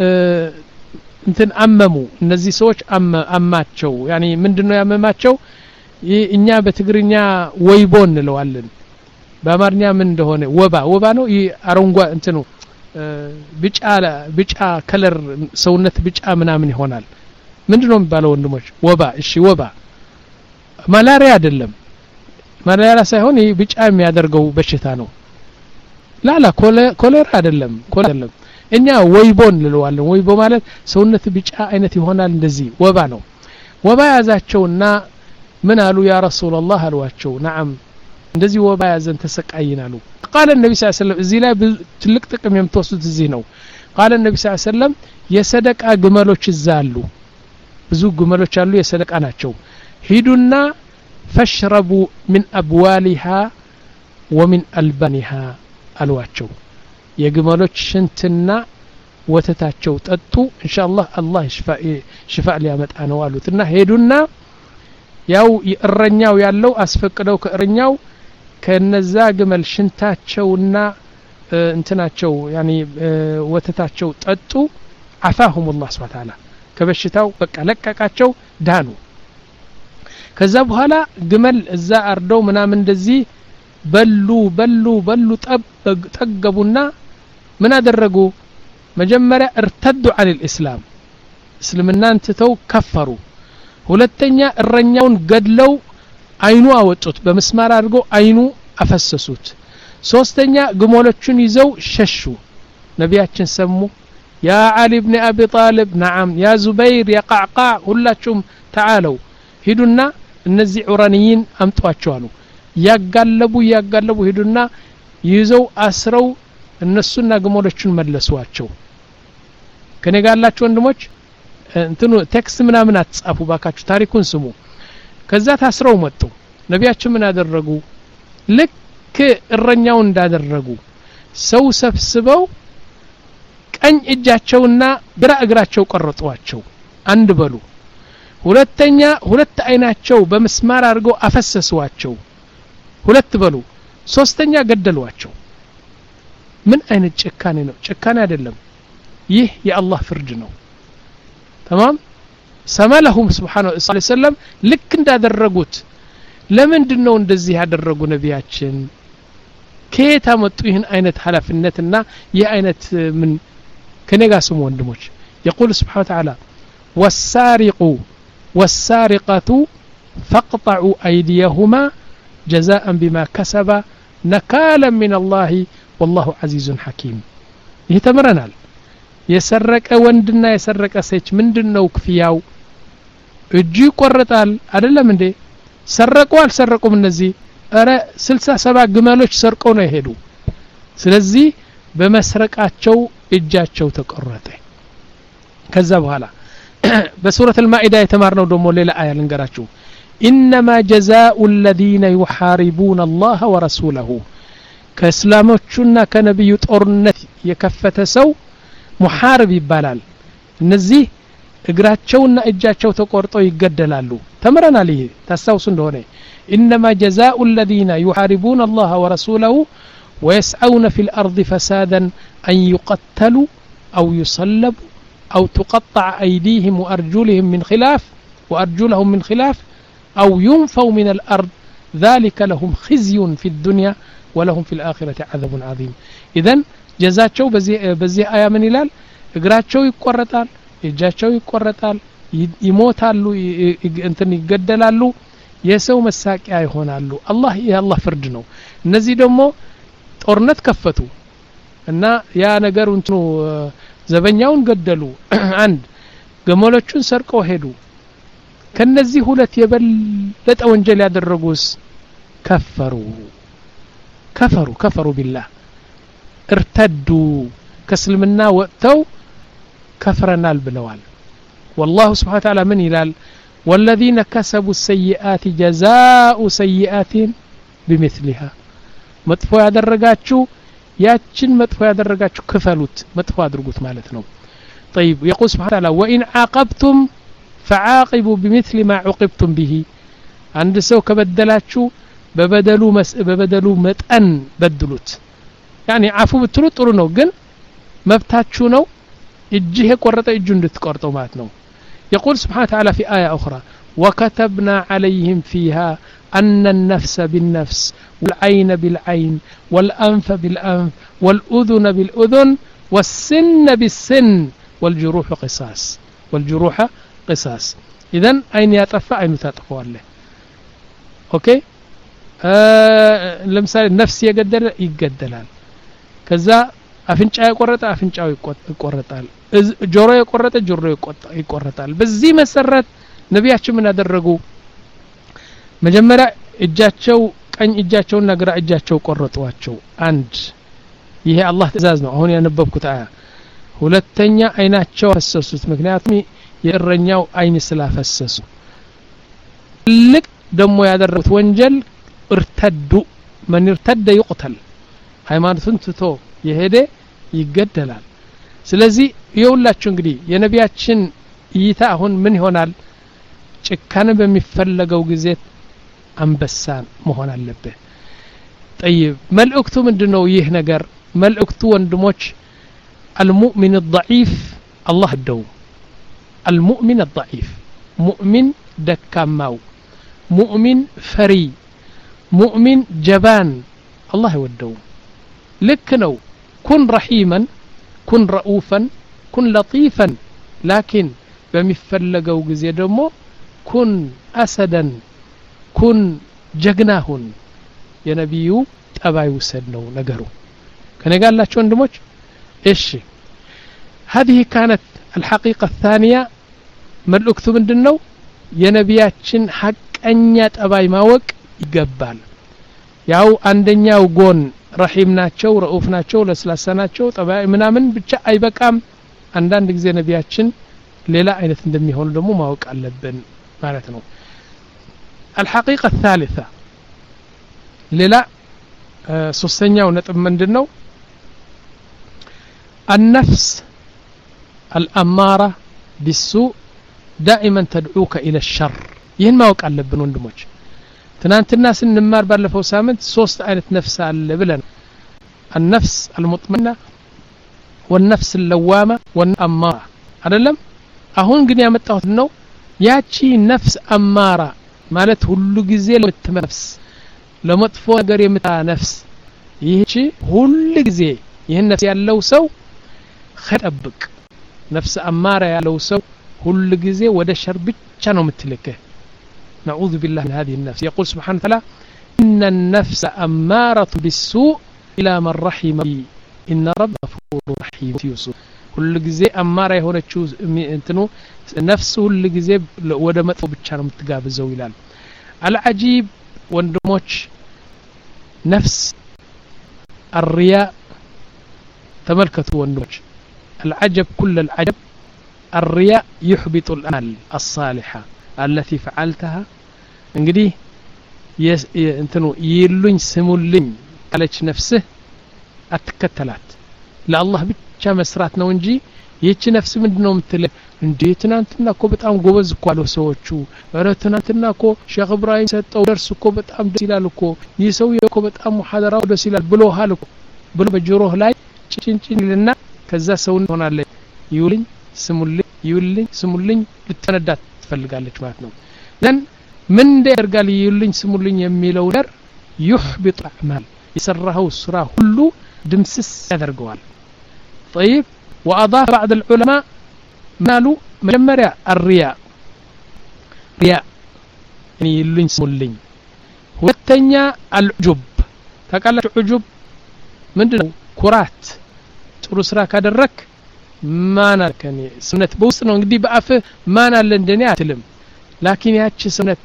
እንትን አመሙ እነዚህ ሰዎች አማቸው ያኒ ምንድነው ያመማቸው እኛ በትግርኛ ወይቦን እንለዋለን በአማርኛ ምን እንደሆነ ወባ ወባ ነው አረንጓ እንትኑ ቢጫ ቢጫ ከለር ሰውነት ቢጫ ምናምን ይሆናል ምንድነው የሚባለው ወንድሞች ወባ እሺ ወባ ማላሪያ አይደለም ማላሪያ ሳይሆን ይሄ ቢጫ የሚያደርገው በሽታ ነው ላላ ኮሌራ አይደለም ኮሌራ አይደለም እኛ ወይቦን እንለዋለን ወይቦ ማለት ሰውነት ቢጫ አይነት ይሆናል እንደዚህ ወባ ነው ወባ ያዛቸውና ምን አሉ ያ ረሱላህ አሏቸው نعم እንደዚህ ወባ ያዘን ተሰቃይናሉ قال النبي صلى الله عليه وسلم እዚህ ላይ ትልቅ ጥቅም የምትወስዱት እዚህ ነው قال النبي صلى الله عليه وسلم የሰደቃ ግመሎች ይዛሉ ብዙ ግመሎች አሉ የሰደቃ ናቸው ሂዱና فاشربوا من ابوالها ومن البانها አሏቸው የግመሎች ሽንትና ወተታቸው ጠጡ ኢንሻአላህ አላህ ሽፋ ሽፋ ሊያመጣ ነው አሉትና ሄዱና ያው እረኛው ያለው አስፈቅደው ከእረኛው ከነዛ ግመል ሽንታቸውና እንትናቸው ያኒ ወተታቸው ጠጡ አፋሁም الله سبحانه وتعالى ከበሽታው በቃ ለቀቃቸው ዳኑ ከዛ በኋላ ግመል እዛ አርደው ምናምን እንደዚህ በሉ በሉ በሉ ጠገቡና ምን አደረጉ መጀመሪያ ارتدوا عن الاسلام እስልምናን ተው ከፈሩ ሁለተኛ እረኛውን ገድለው አይኑ አወጡት በመስማር አድርገው አይኑ አፈሰሱት ሶስተኛ ግመሎቹን ይዘው ሸሹ ነብያችን ሰሙ يا علي بن ابي طالب نعم يا زبير يا قعقاع ሁላችሁም تعالوا ሄዱና እነዚህ ዑራኒይን አምጧቸው አሉ ያጋለቡ ያጋለቡ ሄዱና ይዘው አስረው እነሱና ግመሎቹን መለሷቸው ከነጋላችሁ ወንድሞች እንትኑ ቴክስት ምናምን አትጻፉ ባካችሁ ታሪኩን ስሙ ከዛ ታስረው መጡ ነብያችን ምን አደረጉ ልክ እረኛው እንዳደረጉ ሰው ሰብስበው ቀኝ እጃቸውና ግራ እግራቸው ቆረጧቸው አንድ በሉ ሁለተኛ ሁለት አይናቸው በመስማር አድርገው አፈሰሷቸው ሁለት በሉ ሶስተኛ ገደሏቸው ምን አይነት ጭካኔ ነው ጭካኔ አይደለም ይህ የአላህ ፍርድ ነው تمام ሰማለሁም ሱብሃነሁ ወተዓላ ልክ እንዳደረጉት ለምንድነው እንደዚህ ያደረጉ ነቢያችን ከየት አመጡ ይህን አይነት ሐላፍነትና ይህ አይነት ምን ከነጋ ስሙ ወንድሞች يقول سبحانه وتعالى والسارق والسارقة فاقطعوا أيديهما جزاء بما كسبا نكالا من الله والله عزيز حكيم يتمرنا يسرق وندنا يسرق سيج ምንድነው ክፍያው እጁ ይቆረጣል አይደለም እንዴ ሰረቁ አልሰረቁም እነዚህ አረ ስልሳ ሰባት ግመሎች ሰርቀው ነው የሄዱ ስለዚህ በመስረቃቸው እጃቸው ተቆረጠ ከዛ በኋላ በሱረት አልማኢዳ የተማርነው ደሞ ሌላ አያ ልንገራችሁ انما جزاء الذين يحاربون الله ورسوله ከእስላሞቹና ከነብዩ ጦርነት የከፈተ ሰው ሙሐርብ ይባላል እነዚህ እግራቸውና እጃቸው ተቆርጠው ይገደላሉ ተመረናል ይሄ ታሳውሱ እንደሆነ انما جزاء الذين يحاربون الله ورسوله ويسعون في الارض فسادا ان يقتلوا او يصلبوا او تقطع ايديهم وارجلهم من خلاف وارجلهم من خلاف او ينفوا من الارض ذلك لهم خزي في الدنيا ولهم في الاخره عذاب عظيم اذا جزاቸው በዚህ በዚህ አያ ምን ይላል እግራቸው ይቆረጣል እጃቸው ይቆረጣል ይሞታሉ እንትን ይገደላሉ የሰው መሳቂያ ይሆናሉ አላህ የአላህ ፍርድ ነው እነዚህ ደግሞ ጦርነት ከፈቱ እና ያ ነገር እንትኑ ዘበኛውን ገደሉ አንድ ገመሎቹን ሰርቀው ሄዱ ከነዚህ ሁለት የበለጠ ወንጀል ያደረጉስ ከፈሩ ከፈሩ ከፈሩ ቢላህ ارتدوا كسلمنا وقتو كفرنا البلوال والله سبحانه وتعالى من يلال والذين كسبوا السيئات جزاء سيئات بمثلها مطفو ያደረጋችሁ ያችን መጥፎ ያደረጋችሁ ክፈሉት መጥፎ አድርጉት ማለት ነው طيب يقول سبحانه وتعالى وإن عاقبتم فعاقبوا بمثل ما عوقبتم به عند ሰው ከበደላችሁ በበደሉ በበደሉ መጠን በድሉት يعني عفو بتلو ጥሩ ነው ግን መብታችሁ ነው እጅህ የቆረጠ እጁ እንድትቆርጠው ማለት ነው يقول سبحانه وتعالى في آية أخرى وكتبنا عليهم فيها أن النفس بالنفس والعين بالعين والأنف بالأنف والأذن بالأذن والسن بالسن والجروح قصاص والجروح قصاص إذن أين يطفى أين تطفى له أوكي آه لمثال النفس يقدر يقدلال ከዛ አፍንጫ የቆረጠ አፍንጫው ይቆረጣል ጆሮ የቆረጠ ጆሮ ይቆረጣል በዚህ መሰረት ነብያችን ምን አደረጉ መጀመሪያ እጃቸው ቀኝ እጃቸውና ግራ እጃቸው ቆረጧቸው አንድ ይሄ አላህ ትእዛዝ ነው አሁን ያነበብኩት አያ ሁለተኛ አይናቸው ፈሰሱት ምክንያቱም የእረኛው አይን ስላፈሰሱ ልክ ደሞ ያደረጉት ወንጀል እርተዱ من ارتد يقتل ሃይማኖቱን ትቶ የሄደ ይገደላል ስለዚህ ይውላችሁ እንግዲህ የነቢያችን እይታ አሁን ምን ይሆናል ጭካኔ በሚፈለገው ጊዜ አንበሳ መሆን አለበት طيب መልእክቱ ምንድነው ይህ ነገር መልእክቱ ወንድሞች المؤمن الضعيف الله ደው المؤمن الضعيف مؤمن ደካማው مؤمن فري مؤمن جبان الله يودው ልክ ነው كن رحيما كن رؤوفا كن لطيفا لكن በሚፈለገው ጊዜ ደግሞ كن اسدا كن جغناهن የነብዩ ጠባይ ወሰድ ነው ነገሩ ከነጋላችሁ ወንድሞች እሺ هذه كانت الحقيقة الثانية መልእክቱ ምንድነው የነብያችን ሐቀኛ ጠባይ ማወቅ ይገባል ያው አንደኛው ጎን رحيم ናቸው ረኡፍ ናቸው ለስላሳ ናቸው ጠባይ ምናምን ብቻ አይበቃም አንዳንድ ጊዜ ነብያችን ሌላ አይነት እንደሚሆኑ ደግሞ ማወቅ አለብን ማለት ነው الحقيقة الثالثة ሌላ ሶስተኛው ነጥብ ምንድነው النفس الأمارة بالسوء دائما تدعوك إلى الشر ይህን ማወቅ አለብን ወንድሞች ትናንትና ስንማር ባለፈው ሳምንት ሶስት አይነት ነፍስ አለ ብለን النفس المطمئنة والنفس اللوامة والأمارة አይደለም አሁን ግን ያመጣሁት ነው ያቺ ነፍስ አማራ ማለት ሁሉ ጊዜ ለምትመፍስ ለመጥፎ ነገር የምታ ነፍስ ይህቺ ሁሉ ጊዜ ይህን ነፍስ ያለው ሰው خطبቅ ነፍስ አማራ ያለው ሰው ሁሉ ጊዜ ወደ ሸር ብቻ ነው የምትልከህ نعوذ بالله من هذه النفس يقول سبحانه وتعالى إن النفس أمارة بالسوء إلى من رحم إن رب غفور رحيم يوسف كل ጊዜ አማራ የሆነችው እንትኑ ነፍስ ሁሉ ጊዜ ወደ መጥፎ ብቻ ነው የምትጋብዘው ይላል العجيب ወንድሞች ነፍስ الرياء ተመልከቱ ወንድሞች العجب كل العجب الرياء يحبط الأعمال الصالحة التي فعلتها እንግዲህ እንትኑ ይሉኝ ስሙልኝ አለች ነፍስህ አትከተላት ለአላህ ብቻ መስራት ነው እንጂ ይህች ነፍስ ምንድነው የምትለ እንዴ ትናንትና እኮ በጣም ጎበዝ እኮ አለው ሰዎቹ ኧረ ትናንትና እኮ ሼክ ኢብራሂም ሰጠው ደርስ እኮ በጣም ደስ ይላል እኮ ይህ ሰው እኮ በጣም ሙሐደራው ደስ ይላል ብሎሃል እኮ ብሎ በጆሮህ ላይ ጭንጭንልና ከዛ ሰው ሆናለ ይውልኝ ስሙልኝ ይውልኝ ስሙልኝ ልትነዳት ትፈልጋለች ማለት ነው ዘን ምን እንደርጋል ይውልኝ ስሙልኝ የሚለው ነገር يحبط اعمال يسرهው ስራ ሁሉ ድምስስ ያደርገዋል طيب واضاف بعض العلماء قالوا مجمريا الرياء رياء يعني يلين سمولين ሁለተኛ العجب ታውቃለች عجب ምንድነው ኩራት ጥሩ ስራ ካደረክ ማን አልከኒ ስነት በውስጥ ነው እንግዲህ በአፍ ማን አለ እንደኔ አትልም ላኪን ያቺ ስነት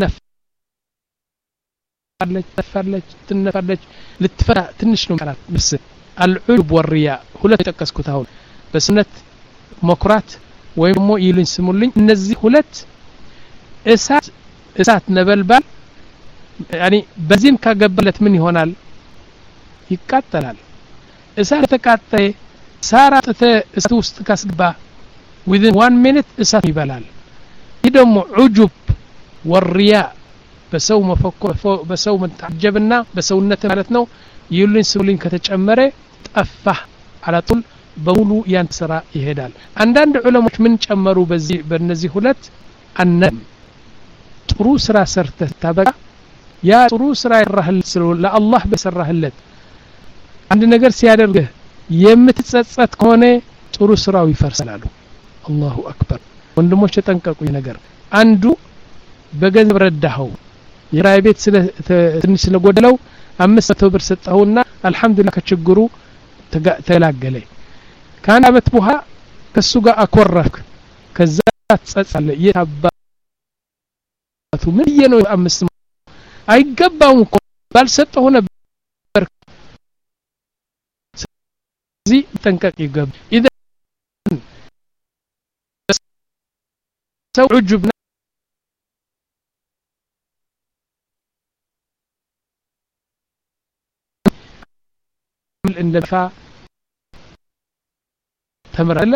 ትነፋለች ተፈለች ትነፋለች ልትፈራ ትንሽ ነው ማለት ነፍስ العجب والرياء ሁለት ተቀስኩት አሁን በስነት መኩራት ወይም ሞ ይሉኝ ስሙልኝ እነዚህ ሁለት እሳት እሳት ነበልባል يعني በዚህም ካገበለት ምን ይሆናል ይቃጠላል እሳት ተቃጠለ ሳራተ እሳት ውስጥ ካስገባ within one minute እሳት ይበላል ይህ ደግሞ عجب والرياء በሰው መፈክር በሰው መታጀብና በሰውነት ማለት ነው ይሉኝ ስሙልኝ ከተጨመረ ጠፋ على طول በሙሉ ያን ስራ ይሄዳል አንዳንድ ዑለሞች ምን ጨመሩ በዚህ በእነዚህ ሁለት አነም ጥሩ ስራ ሰርተህ ታበቃ ያ ጥሩ ስራ ይራህል ለአላህ በሰራህለት አንድ ነገር ሲያደርግህ የምትጸጸት ከሆነ ጥሩ ስራው ይፈርሳሉ አላሁ አክበር ወንድሞች ተጠንቀቁ ነገር አንዱ በገንዘብ ረዳኸው የራይ ቤት ስለ ትንሽ ስለጎደለው አምስት መቶ ብር ሰጠውና አልহামዱሊላህ ከችግሩ ተላገለ ካን አመት በኋላ ከሱ ጋር አኮረፍክ ከዛ ተጸጸለ የታባቱ ምን የነው አምስት አይገባው እኮ ባልሰጠው ነበር ዚ ተንቀቅ ይገብ اذا ሰው عجب እንደፋ ተመረለ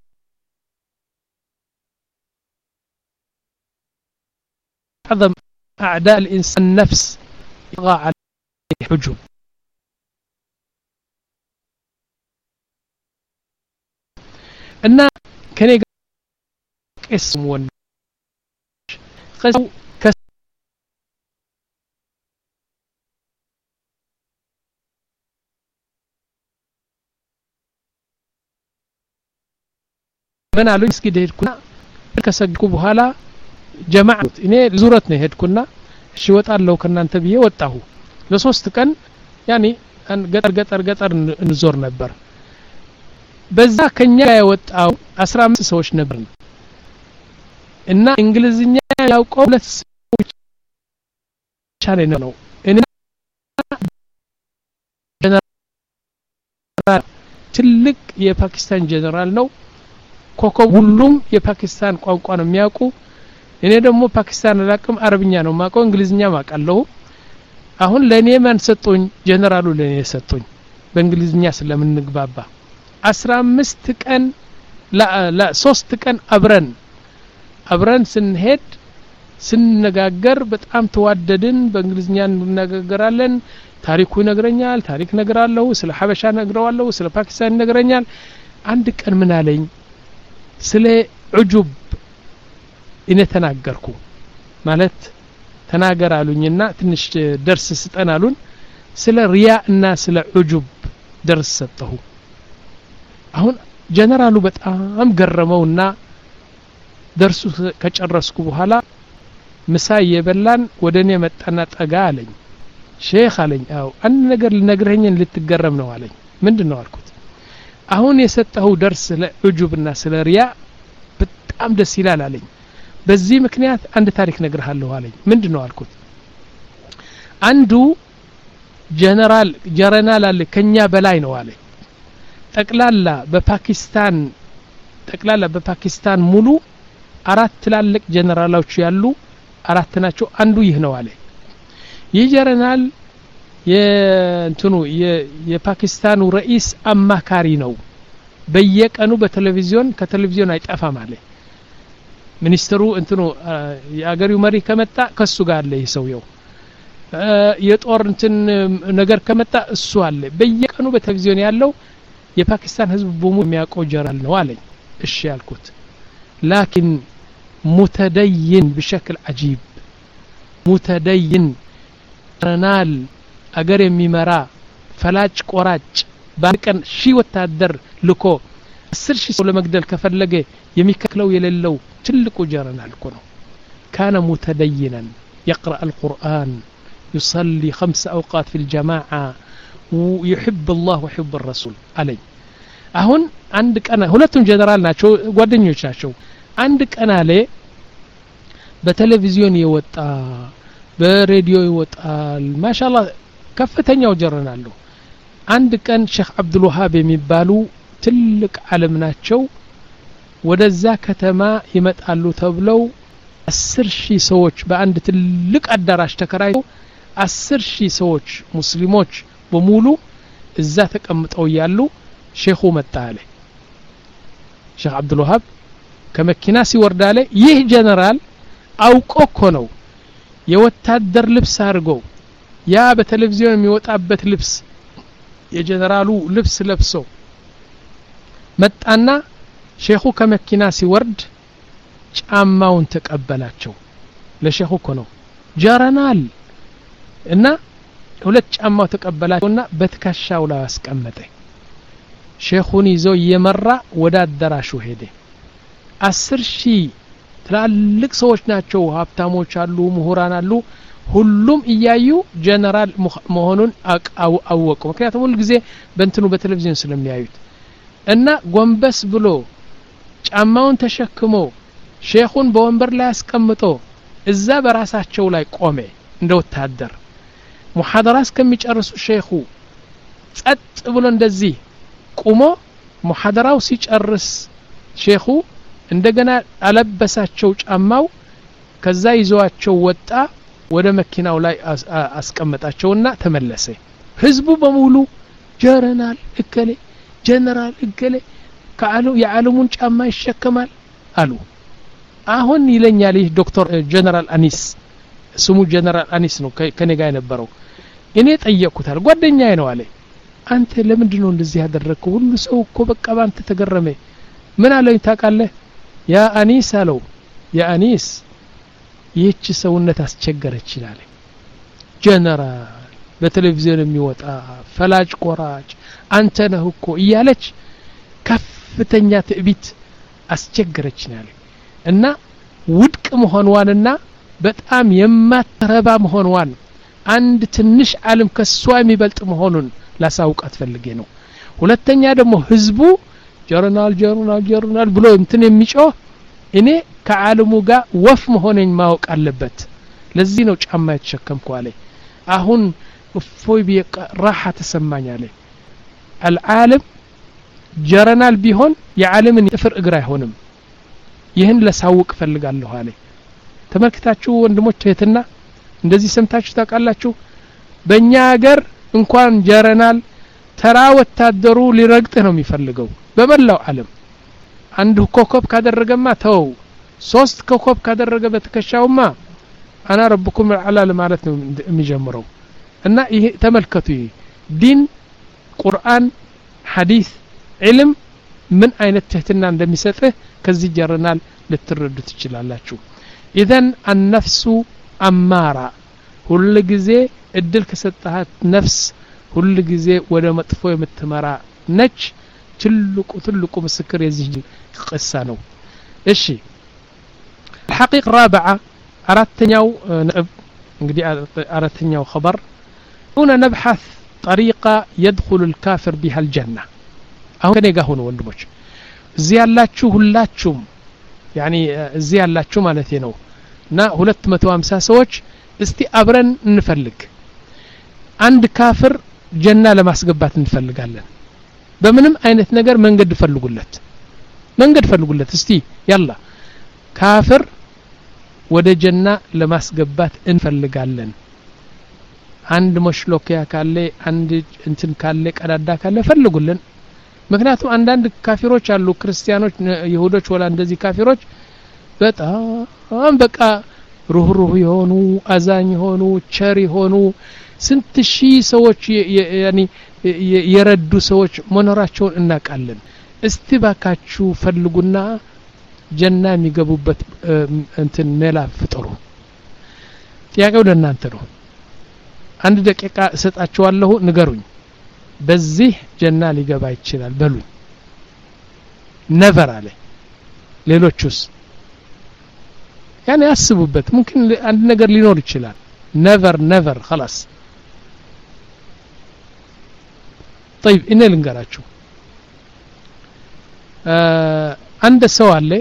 اعظم اعداء الانسان نفس يطغى عليه حجب እና ከኔ قسم ون قسم من አሉ እስኪ ደህድኩና ከሰግኩ በኋላ ጀማዓት እኔ ዙረት ነው ሄድኩና እሺ ወጣለው ከናንተ ብዬ ወጣሁ ለሶስት ቀን ያኒ ገጠር ገጠር ገጠር እንዞር ነበር በዛ ከኛ ያወጣው አስራ አምስት ሰዎች ነበር እና እንግሊዝኛ ያውቀው ሁለት ሰዎች ቻለ ነው እኔ ጀነራል ትልቅ የፓኪስታን ጀነራል ነው ኮኮብ ሁሉም የፓኪስታን ቋንቋ ነው የሚያውቁ እኔ ደግሞ ፓኪስታን አላቅም አረብኛ ነው ማውቀው እንግሊዝኛ ማውቃለሁ አሁን ለኔ ማን ሰጡኝ ጀነራሉ ለኔ ሰጡኝ በእንግሊዝኛ ስለምንግባባ አስራ አምስት ቀን لا لا ሶስት ቀን አብረን አብረን ስንሄድ ስንነጋገር በጣም ተዋደድን በእንግሊዝኛ እንነጋገራለን ታሪኩ ይነግረኛል ታሪክ ነግራለሁ ስለ ሐበሻ ነግራለሁ ስለ ፓኪስታን ነግረኛል አንድ ቀን ምን አለኝ ስለ ዑጁብ እኔ ተናገርኩ ማለት ተናገር አሉኝና ትንሽ ደርስ ስጠናሉን ስለ ሪያ እና ስለ ዑጁብ ደርስ ሰጠሁ አሁን ጀነራሉ በጣም ገረመውና ደርሱ ከጨረስኩ በኋላ ምሳ የበላን ወደኔ መጣና ጠጋ አለኝ ሼክ አለኝ አው አንድ ነገር ልነግርህኝ ልትገረም ነው አለኝ ምንድነው አልኩት አሁን የሰጠው ደርስ ለዑጁብና ስለ ሪያ በጣም ደስ ይላል አለኝ በዚህ ምክንያት አንድ ታሪክ ነግርሃለሁ አለኝ ምንድነው አልኩት አንዱ ጀነራል ጀነራል አለ ከኛ በላይ ነው አለኝ ጠቅላላ በፓኪስታን ጠቅላላ በፓኪስታን ሙሉ አራት ትላልቅ ጀነራሎች ያሉ አራት ናቸው አንዱ ይህ ነው አለ ይህ ጀነራል የእንትኑ የፓኪስታኑ ረئيስ አማካሪ ነው በየቀኑ በቴሌቪዥን ከቴሌቪዥን አይጠፋም አለ ሚኒስትሩ እንትኑ የአገሪው መሪ ከመጣ ከሱ ጋር አለ ይሰውየው የጦር እንትን ነገር ከመጣ እሱ አለ በየቀኑ በቴሌቪዥን ያለው የፓኪስታን ህዝብ በሙሉ የሚያውቀው ጀነራል ነው አለኝ እሺ ያልኩት لكن متدين بشكل عجيب متدين رنال አገር የሚመራ ፈላጭ ቆራጭ ባንቀን ሺ ወታደር ልኮ አስር ሺህ ሰው ለመግደል ከፈለገ የሚከክለው የሌለው ትልቁ ጀነራል እኮ ነው كان متدينا يقرأ القرآن يصلي خمس أوقات في الجماعة ويحب الله ويحب الرسول علي አሁን አንድ ቀን ሁለቱም ጀነራል ናቸው ጓደኞች ናቸው አንድ ቀን አለ በቴሌቪዥን ይወጣ በሬዲዮ ይወጣል ማሻአላህ ከፍተኛው ጀነራል ነው አንድ ቀን ሼክ አብዱል ወሃብ የሚባሉ ትልቅ ዓለም ናቸው ወደዛ ከተማ ይመጣሉ ተብለው አስር ሺህ ሰዎች በአንድ ትልቅ አዳራሽ ተከራይተው አስር ሺህ ሰዎች ሙስሊሞች በሙሉ እዛ ተቀምጠው ያሉ ሼኹ መጣ አለ ሼክ አብዱል ወሃብ ከመኪና ሲወርድ አለ ይህ ጀነራል አውቆ እኮ ነው የወታደር ልብስ አድርጎ ያ በቴሌቪዥን የሚወጣበት ልብስ የጀነራሉ ልብስ ለብሶ መጣና ሼኹ ከመኪና ሲወርድ ጫማውን ተቀበላቸው ለሼኹ እኮ ነው ጀነራል እና ሁለት ጫማው ተቀበላቸውና በትከሻው ላይ አስቀመጠ ሼኹን ይዞ የመራ ወደ አዳራሹ ሄደ አስር ሺህ ትላልቅ ሰዎች ናቸው ሀብታሞች አሉ ምሁራን አሉ ሁሉም እያዩ ጀነራል መሆኑን አወቁ ምክንያቱም ሁሉ ጊዜ በእንትኑ በቴሌቪዥን ስለሚያዩት እና ጎንበስ ብሎ ጫማውን ተሸክሞ ሼኹን በወንበር ላይ አስቀምጦ እዛ በራሳቸው ላይ ቆመ እንደ ወታደር ሙሐደራ እስከሚጨርሱ ሼኹ ጸጥ ብሎ እንደዚህ ቆሞ ሙሐደራው ሲጨርስ ሼኹ እንደገና አለበሳቸው ጫማው ከዛ ይዟቸው ወጣ ወደ መኪናው ላይ አስቀመጣቸውና ተመለሰ ህዝቡ በሙሉ ጀነራል እከሌ ጀነራል እከሌ ካሉ የዓለሙን ጫማ ይሸከማል አሉ አሁን ይለኛል ይህ ዶክተር ጀነራል አኒስ ስሙ ጀነራል አኒስ ነው ከኔ ጋር የነበረው እኔ ጠየቅኩታል ጓደኛዬ ነው አለ አንተ ለምንድነው እንደዚህ ያደረከው ሁሉ ሰው እኮ በቃ ባንተ ተገረመ ምን አለኝ ታውቃለህ ያ አኒስ አለው ያ አኒስ ይህች ሰውነት አስቸገረች ይላል ጀነራል በቴሌቪዥን የሚወጣ ፈላጭ ቆራጭ አንተ ነህ እኮ እያለች ከፍተኛ ትዕቢት አስቸገረች ይላል እና ውድቅ መሆንዋንና በጣም የማትረባ መሆንዋን አንድ ትንሽ ዓለም ከሷ የሚበልጥ መሆኑን ላሳውቃት ፈልጌ ነው ሁለተኛ ደግሞ ህዝቡ ጀነራል ጀነራል ጀነራል ብሎ እንትን የሚጮህ እኔ ከዓለሙ ጋር ወፍ መሆኔን ማወቅ አለበት ለዚህ ነው ጫማ የተሸከምኩ አለ አሁን እፎይ ቢቀ راحه ተሰማኝ አለ العالم ጀነራል ቢሆን የዓለምን ጥፍር እግር አይሆንም ይህን ለሳውቅ ፈልጋለሁ አለ ተመልክታችሁ ወንድሞች እህትና እንደዚህ ሰምታችሁ ታውቃላችሁ በእኛ ሀገር እንኳን ጀነራል ተራ ወታደሩ ሊረግጥህ ነው የሚፈልገው በመላው ዓለም አንድ ኮከብ ካደረገማ ተው ሶስት ኮከብ ካደረገ በተከሻውማ አና ረብኩም አልዓላ ማለት ነው የሚጀምረው እና ይሄ ተመልከቱ ዲን ቁርአን ሐዲስ ዒልም ምን አይነት ትህትና እንደሚሰጥህ ከዚህ ጀርናል ልትረዱ ትችላላችሁ ኢዘን النفس አማራ ሁሉ ጊዜ እድል ከሰጣት ነፍስ ሁሉ ጊዜ ወደ መጥፎ የምትመራ ነች ትልቁ ትልቁ ምስክር የዚህ ቅሳ ነው እሺ الحقيقة الرابعة አራተኛው ነጥብ እንግዲህ አራተኛው خبر هنا نبحث طريقة يدخل الكافر بها الجنة አሁን ከኔ ጋር ሆኖ ወንድሞች እዚህ ያላችሁ ሁላችሁም يعني እዚህ ያላችሁ ማለት ነው እና ሁለት መቶ ሃምሳ ሰዎች እስቲ አብረን እንፈልግ አንድ ካፍር ጀና ለማስገባት እንፈልጋለን በምንም አይነት ነገር መንገድ ፈልጉለት መንገድ ፈልጉለት እስቲ ያላ ካፍር ወደ ጀና ለማስገባት እንፈልጋለን አንድ መሽሎኪያ ካለ አንድ እንትን ካለ ቀዳዳ ካለ ፈልጉልን ምክንያቱም አንዳንድ ካፊሮች አሉ ክርስቲያኖች ይሁዶች ወላ እንደዚህ ካፊሮች በጣም በቃ ሩህሩህ የሆኑ አዛኝ የሆኑ ቸር የሆኑ ስንት ሺህ ሰዎች ያኒ የረዱ ሰዎች መኖራቸውን እናቃለን እስቲ ባካችሁ ፈልጉና ጀና የሚገቡበት እንትን መላ ፍጥሩ ጥያቄው ለእናንተ ነው አንድ ደቂቃ እሰጣችኋለሁ ንገሩኝ በዚህ ጀና ሊገባ ይችላል በሉኝ ነቨር አለ ሌሎቹስ يعني ያስቡበት ممكن አንድ ነገር ሊኖር ይችላል never never خلاص طيب እኔ ልንገራችሁ አንድ ሰው አለ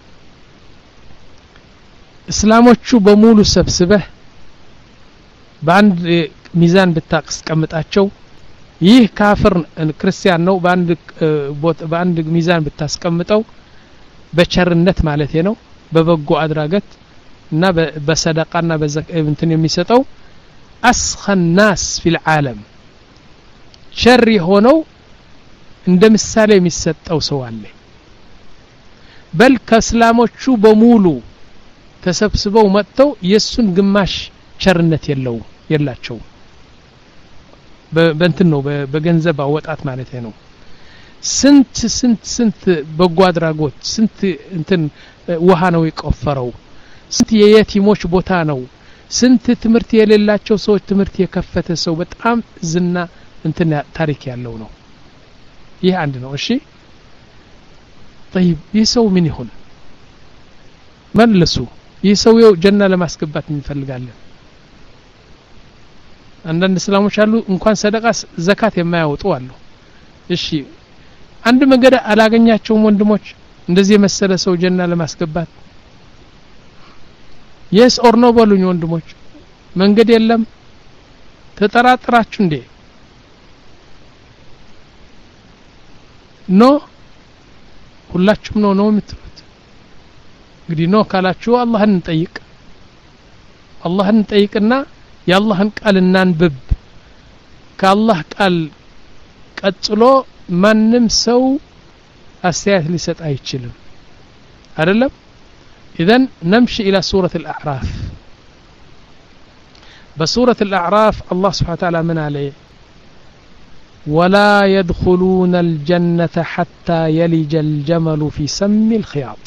እስላሞቹ በሙሉ ሰብስበህ በአንድ ሚዛን ብታስቀምጣቸው ይህ ካፍር ክርስቲያን ነው በአንድ በአንድ ሚዛን ብታስቀምጠው በቸርነት ማለት ነው በበጎ አድራገት እና በሰደቃና በዘካት እንትን የሚሰጠው አስኸ الناس في العالم ሸር ሆነው እንደ ምሳሌ የሚሰጠው ሰው አለ በል ከእስላሞቹ በሙሉ ተሰብስበው መጥተው የሱን ግማሽ ቸርነት የለው የላቸው በእንትን ነው በገንዘብ አወጣት ማለት ነው ስንት ስንት ስንት በጎ አድራጎት ስንት እንትን ውሃ ነው የቆፈረው ስንት የየቲሞች ቦታ ነው ስንት ትምርት የሌላቸው ሰዎች ትምርት የከፈተ ሰው በጣም ዝና እንትን ታሪክ ያለው ነው ይህ አንድ ነው እሺ طيب ይሰው ምን ይሁን መልሱ ይሰው ጀና ለማስገባት እንፈልጋለን አንዳንድ እስላሞች አሉ እንኳን ሰደቃ ዘካት የማያወጡ አሉ እሺ አንድ መንገድ አላገኛቸውም ወንድሞች እንደዚህ የመሰለ ሰው ጀና ለማስገባት yes or no በሉኝ ወንድሞች መንገድ የለም ተጠራጥራችሁ እንዴ ኖ ሁላችሁም ነው ነው የምትሉት እንግዲህ ኖ ካላችሁ አላህን እንጠይቅ አላህን እንጠይቅና የአላህን ቃል እናንብብ ከአላህ ቃል ቀጥሎ ማንም ሰው አስተያየት ሊሰጥ አይችልም አይደለም اذن نمشي الى سوره الاعراف بسوره الاعراف الله سبحانه وتعالى من عليه ولا يدخلون الجنه حتى يلج الجمل في سم الخياط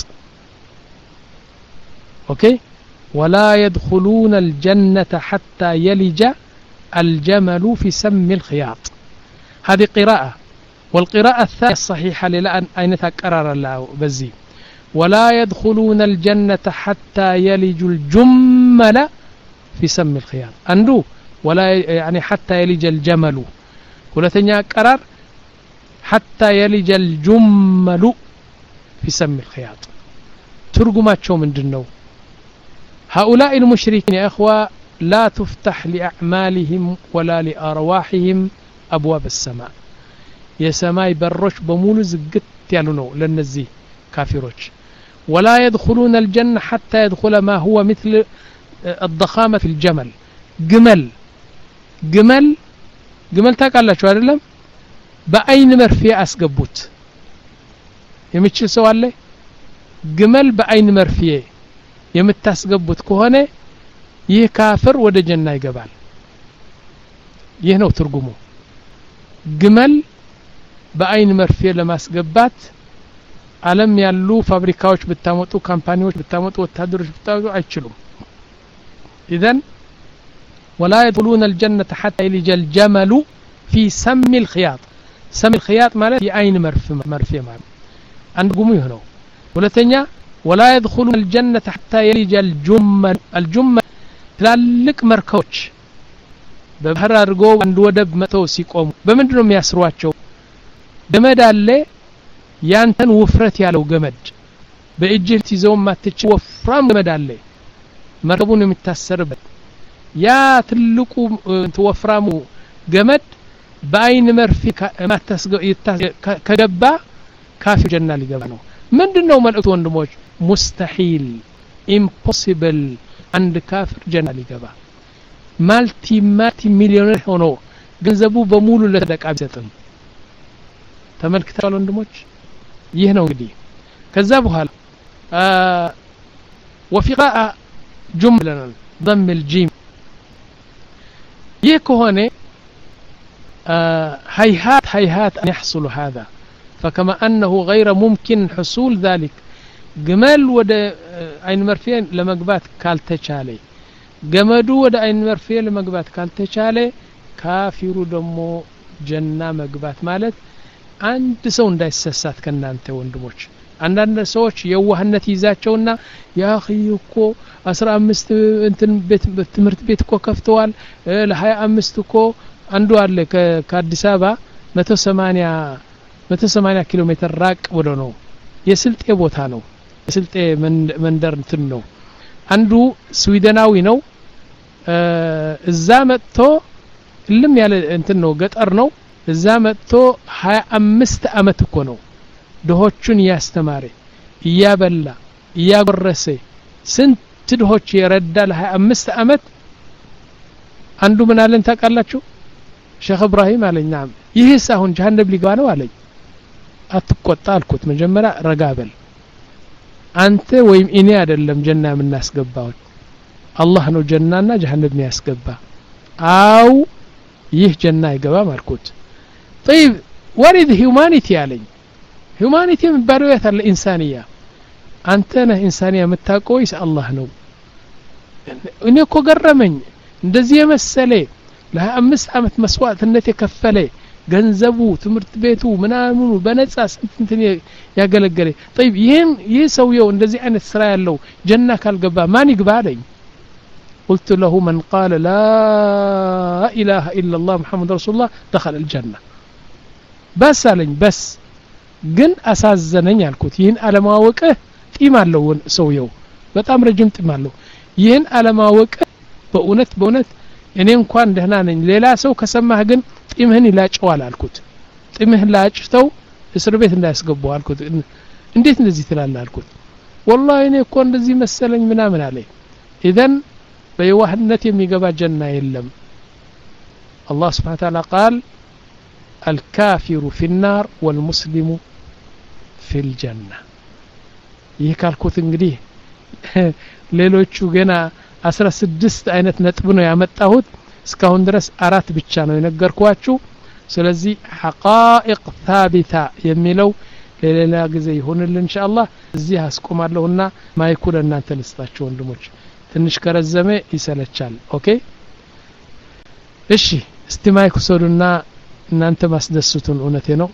اوكي ولا يدخلون الجنه حتى يلج الجمل في سم الخياط هذه قراءه والقراءه الثانيه الصحيحه لان اين تقرر الله بزي ولا يدخلون الجنة حتى يلج الجمل في سم الخياط أندو ولا يعني حتى يلج الجمل ولتنيا قرار حتى يلج الجمل في سم الخياط ترجماتهم من دنو هؤلاء المشركين يا إخوة لا تفتح لأعمالهم ولا لأرواحهم أبواب السماء يا سماي بروش بمولو زقت يالونو للنزي كافروش ولا يدخلون الجنة حتى يدخل ما هو مثل الضخامة في الجمل جمل جمل جمل تاكل شو አይደለም በአይን መርፌ አስገቡት የሚችል ሰው አለ ግመል በአይን መርፌ የምታስገቡት ከሆነ ይህ ካፍር ወደ ጀና ይገባል ይህ ነው ትርጉሙ ግመል በአይን መርፌ ለማስገባት ዓለም ያሉ ፋብሪካዎች ብታመጡ ካምፓኒዎች ብታመጡ ወታደሮች ብታመጡ አይችሉም اذا ولا يدخلون الجنة حتى يلج الجمل في سم الخياط سم الخياط ማለት የአይን መርፌ መርፌ ማለት አንድ ጉሙ ይሆነው ሁለተኛ ولا يدخلون الجنة حتى يلج الجمل الجمل ትላልቅ መርከቦች በባህር አድርገው አንድ ወደብ መተው ሲቆሙ በምንድን ነው የሚያስሯቸው ገመድ አለ ያንተን ውፍረት ያለው ገመድ በእጅህ ትይዘው ማትችል ወፍራም ገመድ አለ መርከቡን የሚታሰርበት ያ ትልቁ ወፍራሙ ገመድ በአይን መርፌ ከገባ ካፊር ጀና ሊገባ ነው ምንድነው መልእክቱ ወንድሞች ሙስተሂል ኢምፖሲብል አንድ ካፍር ጀና ሊገባ ማልቲ ማልቲ ሚሊዮነር ሆኖ ገንዘቡ በሙሉ ለተደቃ ቢሰጥም ተመልክተዋል ወንድሞች ይህ ነው እንግዲህ ከዛ በኋላ وفقاء جملة ضم الجيم يكون هيهات هيهات أن يحصل هذا فكما أنه غير ممكن حصول ذلك جمال ودا عين مرفين لمقبات كالتشالي جمدو ودا عين مرفين لمقبات كالتشالي كافر دمو جنة مقبات مالت አንድ ሰው እንዳይሰሳት ከናንተ ወንድሞች አንዳንድ ሰዎች የዋህነት ይዛቸውና ያ ኺዩኮ አስራ አምስት እንትን ቤት ትምርት ቤት እኮ ከፍተዋል ለ25 እኮ አንዱ አለ ከአዲስ አበባ መቶ ሰማንያ ኪሎ ሜትር ራቅ ብሎ ነው የስልጤ ቦታ ነው የስልጤ መንደር እንትን ነው አንዱ ስዊድናዊ ነው እዛ መጥቶ ልም ያለ እንትን ነው ገጠር ነው እዛ መጥቶ ሃያ አምስት አመት እኮ ነው ድሆቹን ያስተማረ ያበላ ያጎረሰ ስንት ድሆች የረዳ ለ ሃያ አምስት አመት አንዱ ምን አለን ታውቃላችሁ ሼክ ኢብራሂም አለኝ ናም ይህስ አሁን ጀሃነም ሊገባ ነው አለኝ አትቆጣ አልኩት መጀመሪያ ረጋበል አንተ ወይም እኔ አይደለም ጀና የምናስገባው አላህ ነው ጀናና ጀሃነም የሚያስገባ አው ይህ ጀና ይገባ አልኩት طيب ورد humanity علي humanity من بارويات الإنسانية أنتنا إنسانية متاقويس الله نو إنيكو قرمين اندزي مسالي لها أمس عمت مسوات النتي كفالي ገንዘቡ ትምርት ቤቱ ምናምኑ በነጻ እንትን ያገለገለ طيب ይሄን ይሰውየው እንደዚህ አይነት ስራ ያለው ጀና ካልገባ ማን ይግባ አለኝ قلت له من قال لا اله الا الله محمد رسول الله دخل الجنه بس አለኝ بس ግን አሳዘነኝ አልኩት ይሄን አለማወቀ ጢም አለው ሰውየው በጣም ረጅም ጢም አለው ይሄን አለማወቀ በእውነት በእውነት እኔ እንኳን ደህና ነኝ ሌላ ሰው ከሰማህ ግን ጢምህን ይላጨዋል አልኩት ጢምህን ላጭተው እስር ቤት እንዳያስገባው አልኩት እንዴት እንደዚህ ትላለህ አልኩት والله እኔ እኮ እንደዚህ መሰለኝ ምናምን አለኝ اذا በየዋህነት የሚገባ ጀና የለም الله سبحانه وتعالى قال الكافر في النار والمسلم في الجنة ይህ ካልኩት እንግዲህ ሌሎቹ ገና አስራ ስድስት አይነት ነጥብ ነው ያመጣሁት እስካሁን ድረስ አራት ብቻ ነው የነገርኳችሁ ስለዚህ حقائق ثابتة የሚለው ለሌላ ጊዜ ይሆንልን ኢንሻአላህ እዚህ አስቆማለሁና ማይኩ ለእናንተ ልስጣችሁ ወንድሞች ትንሽ ከረዘመ ይሰለቻል ኦኬ እሺ እስቲ ማይኩ ሰዱና እናንተ ማስደስቱን እውነቴ ነው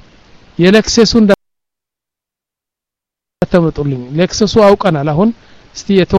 የለክሰሱን ተመጡልኝ ለክሰሱ አውቀናል አሁን እስቲ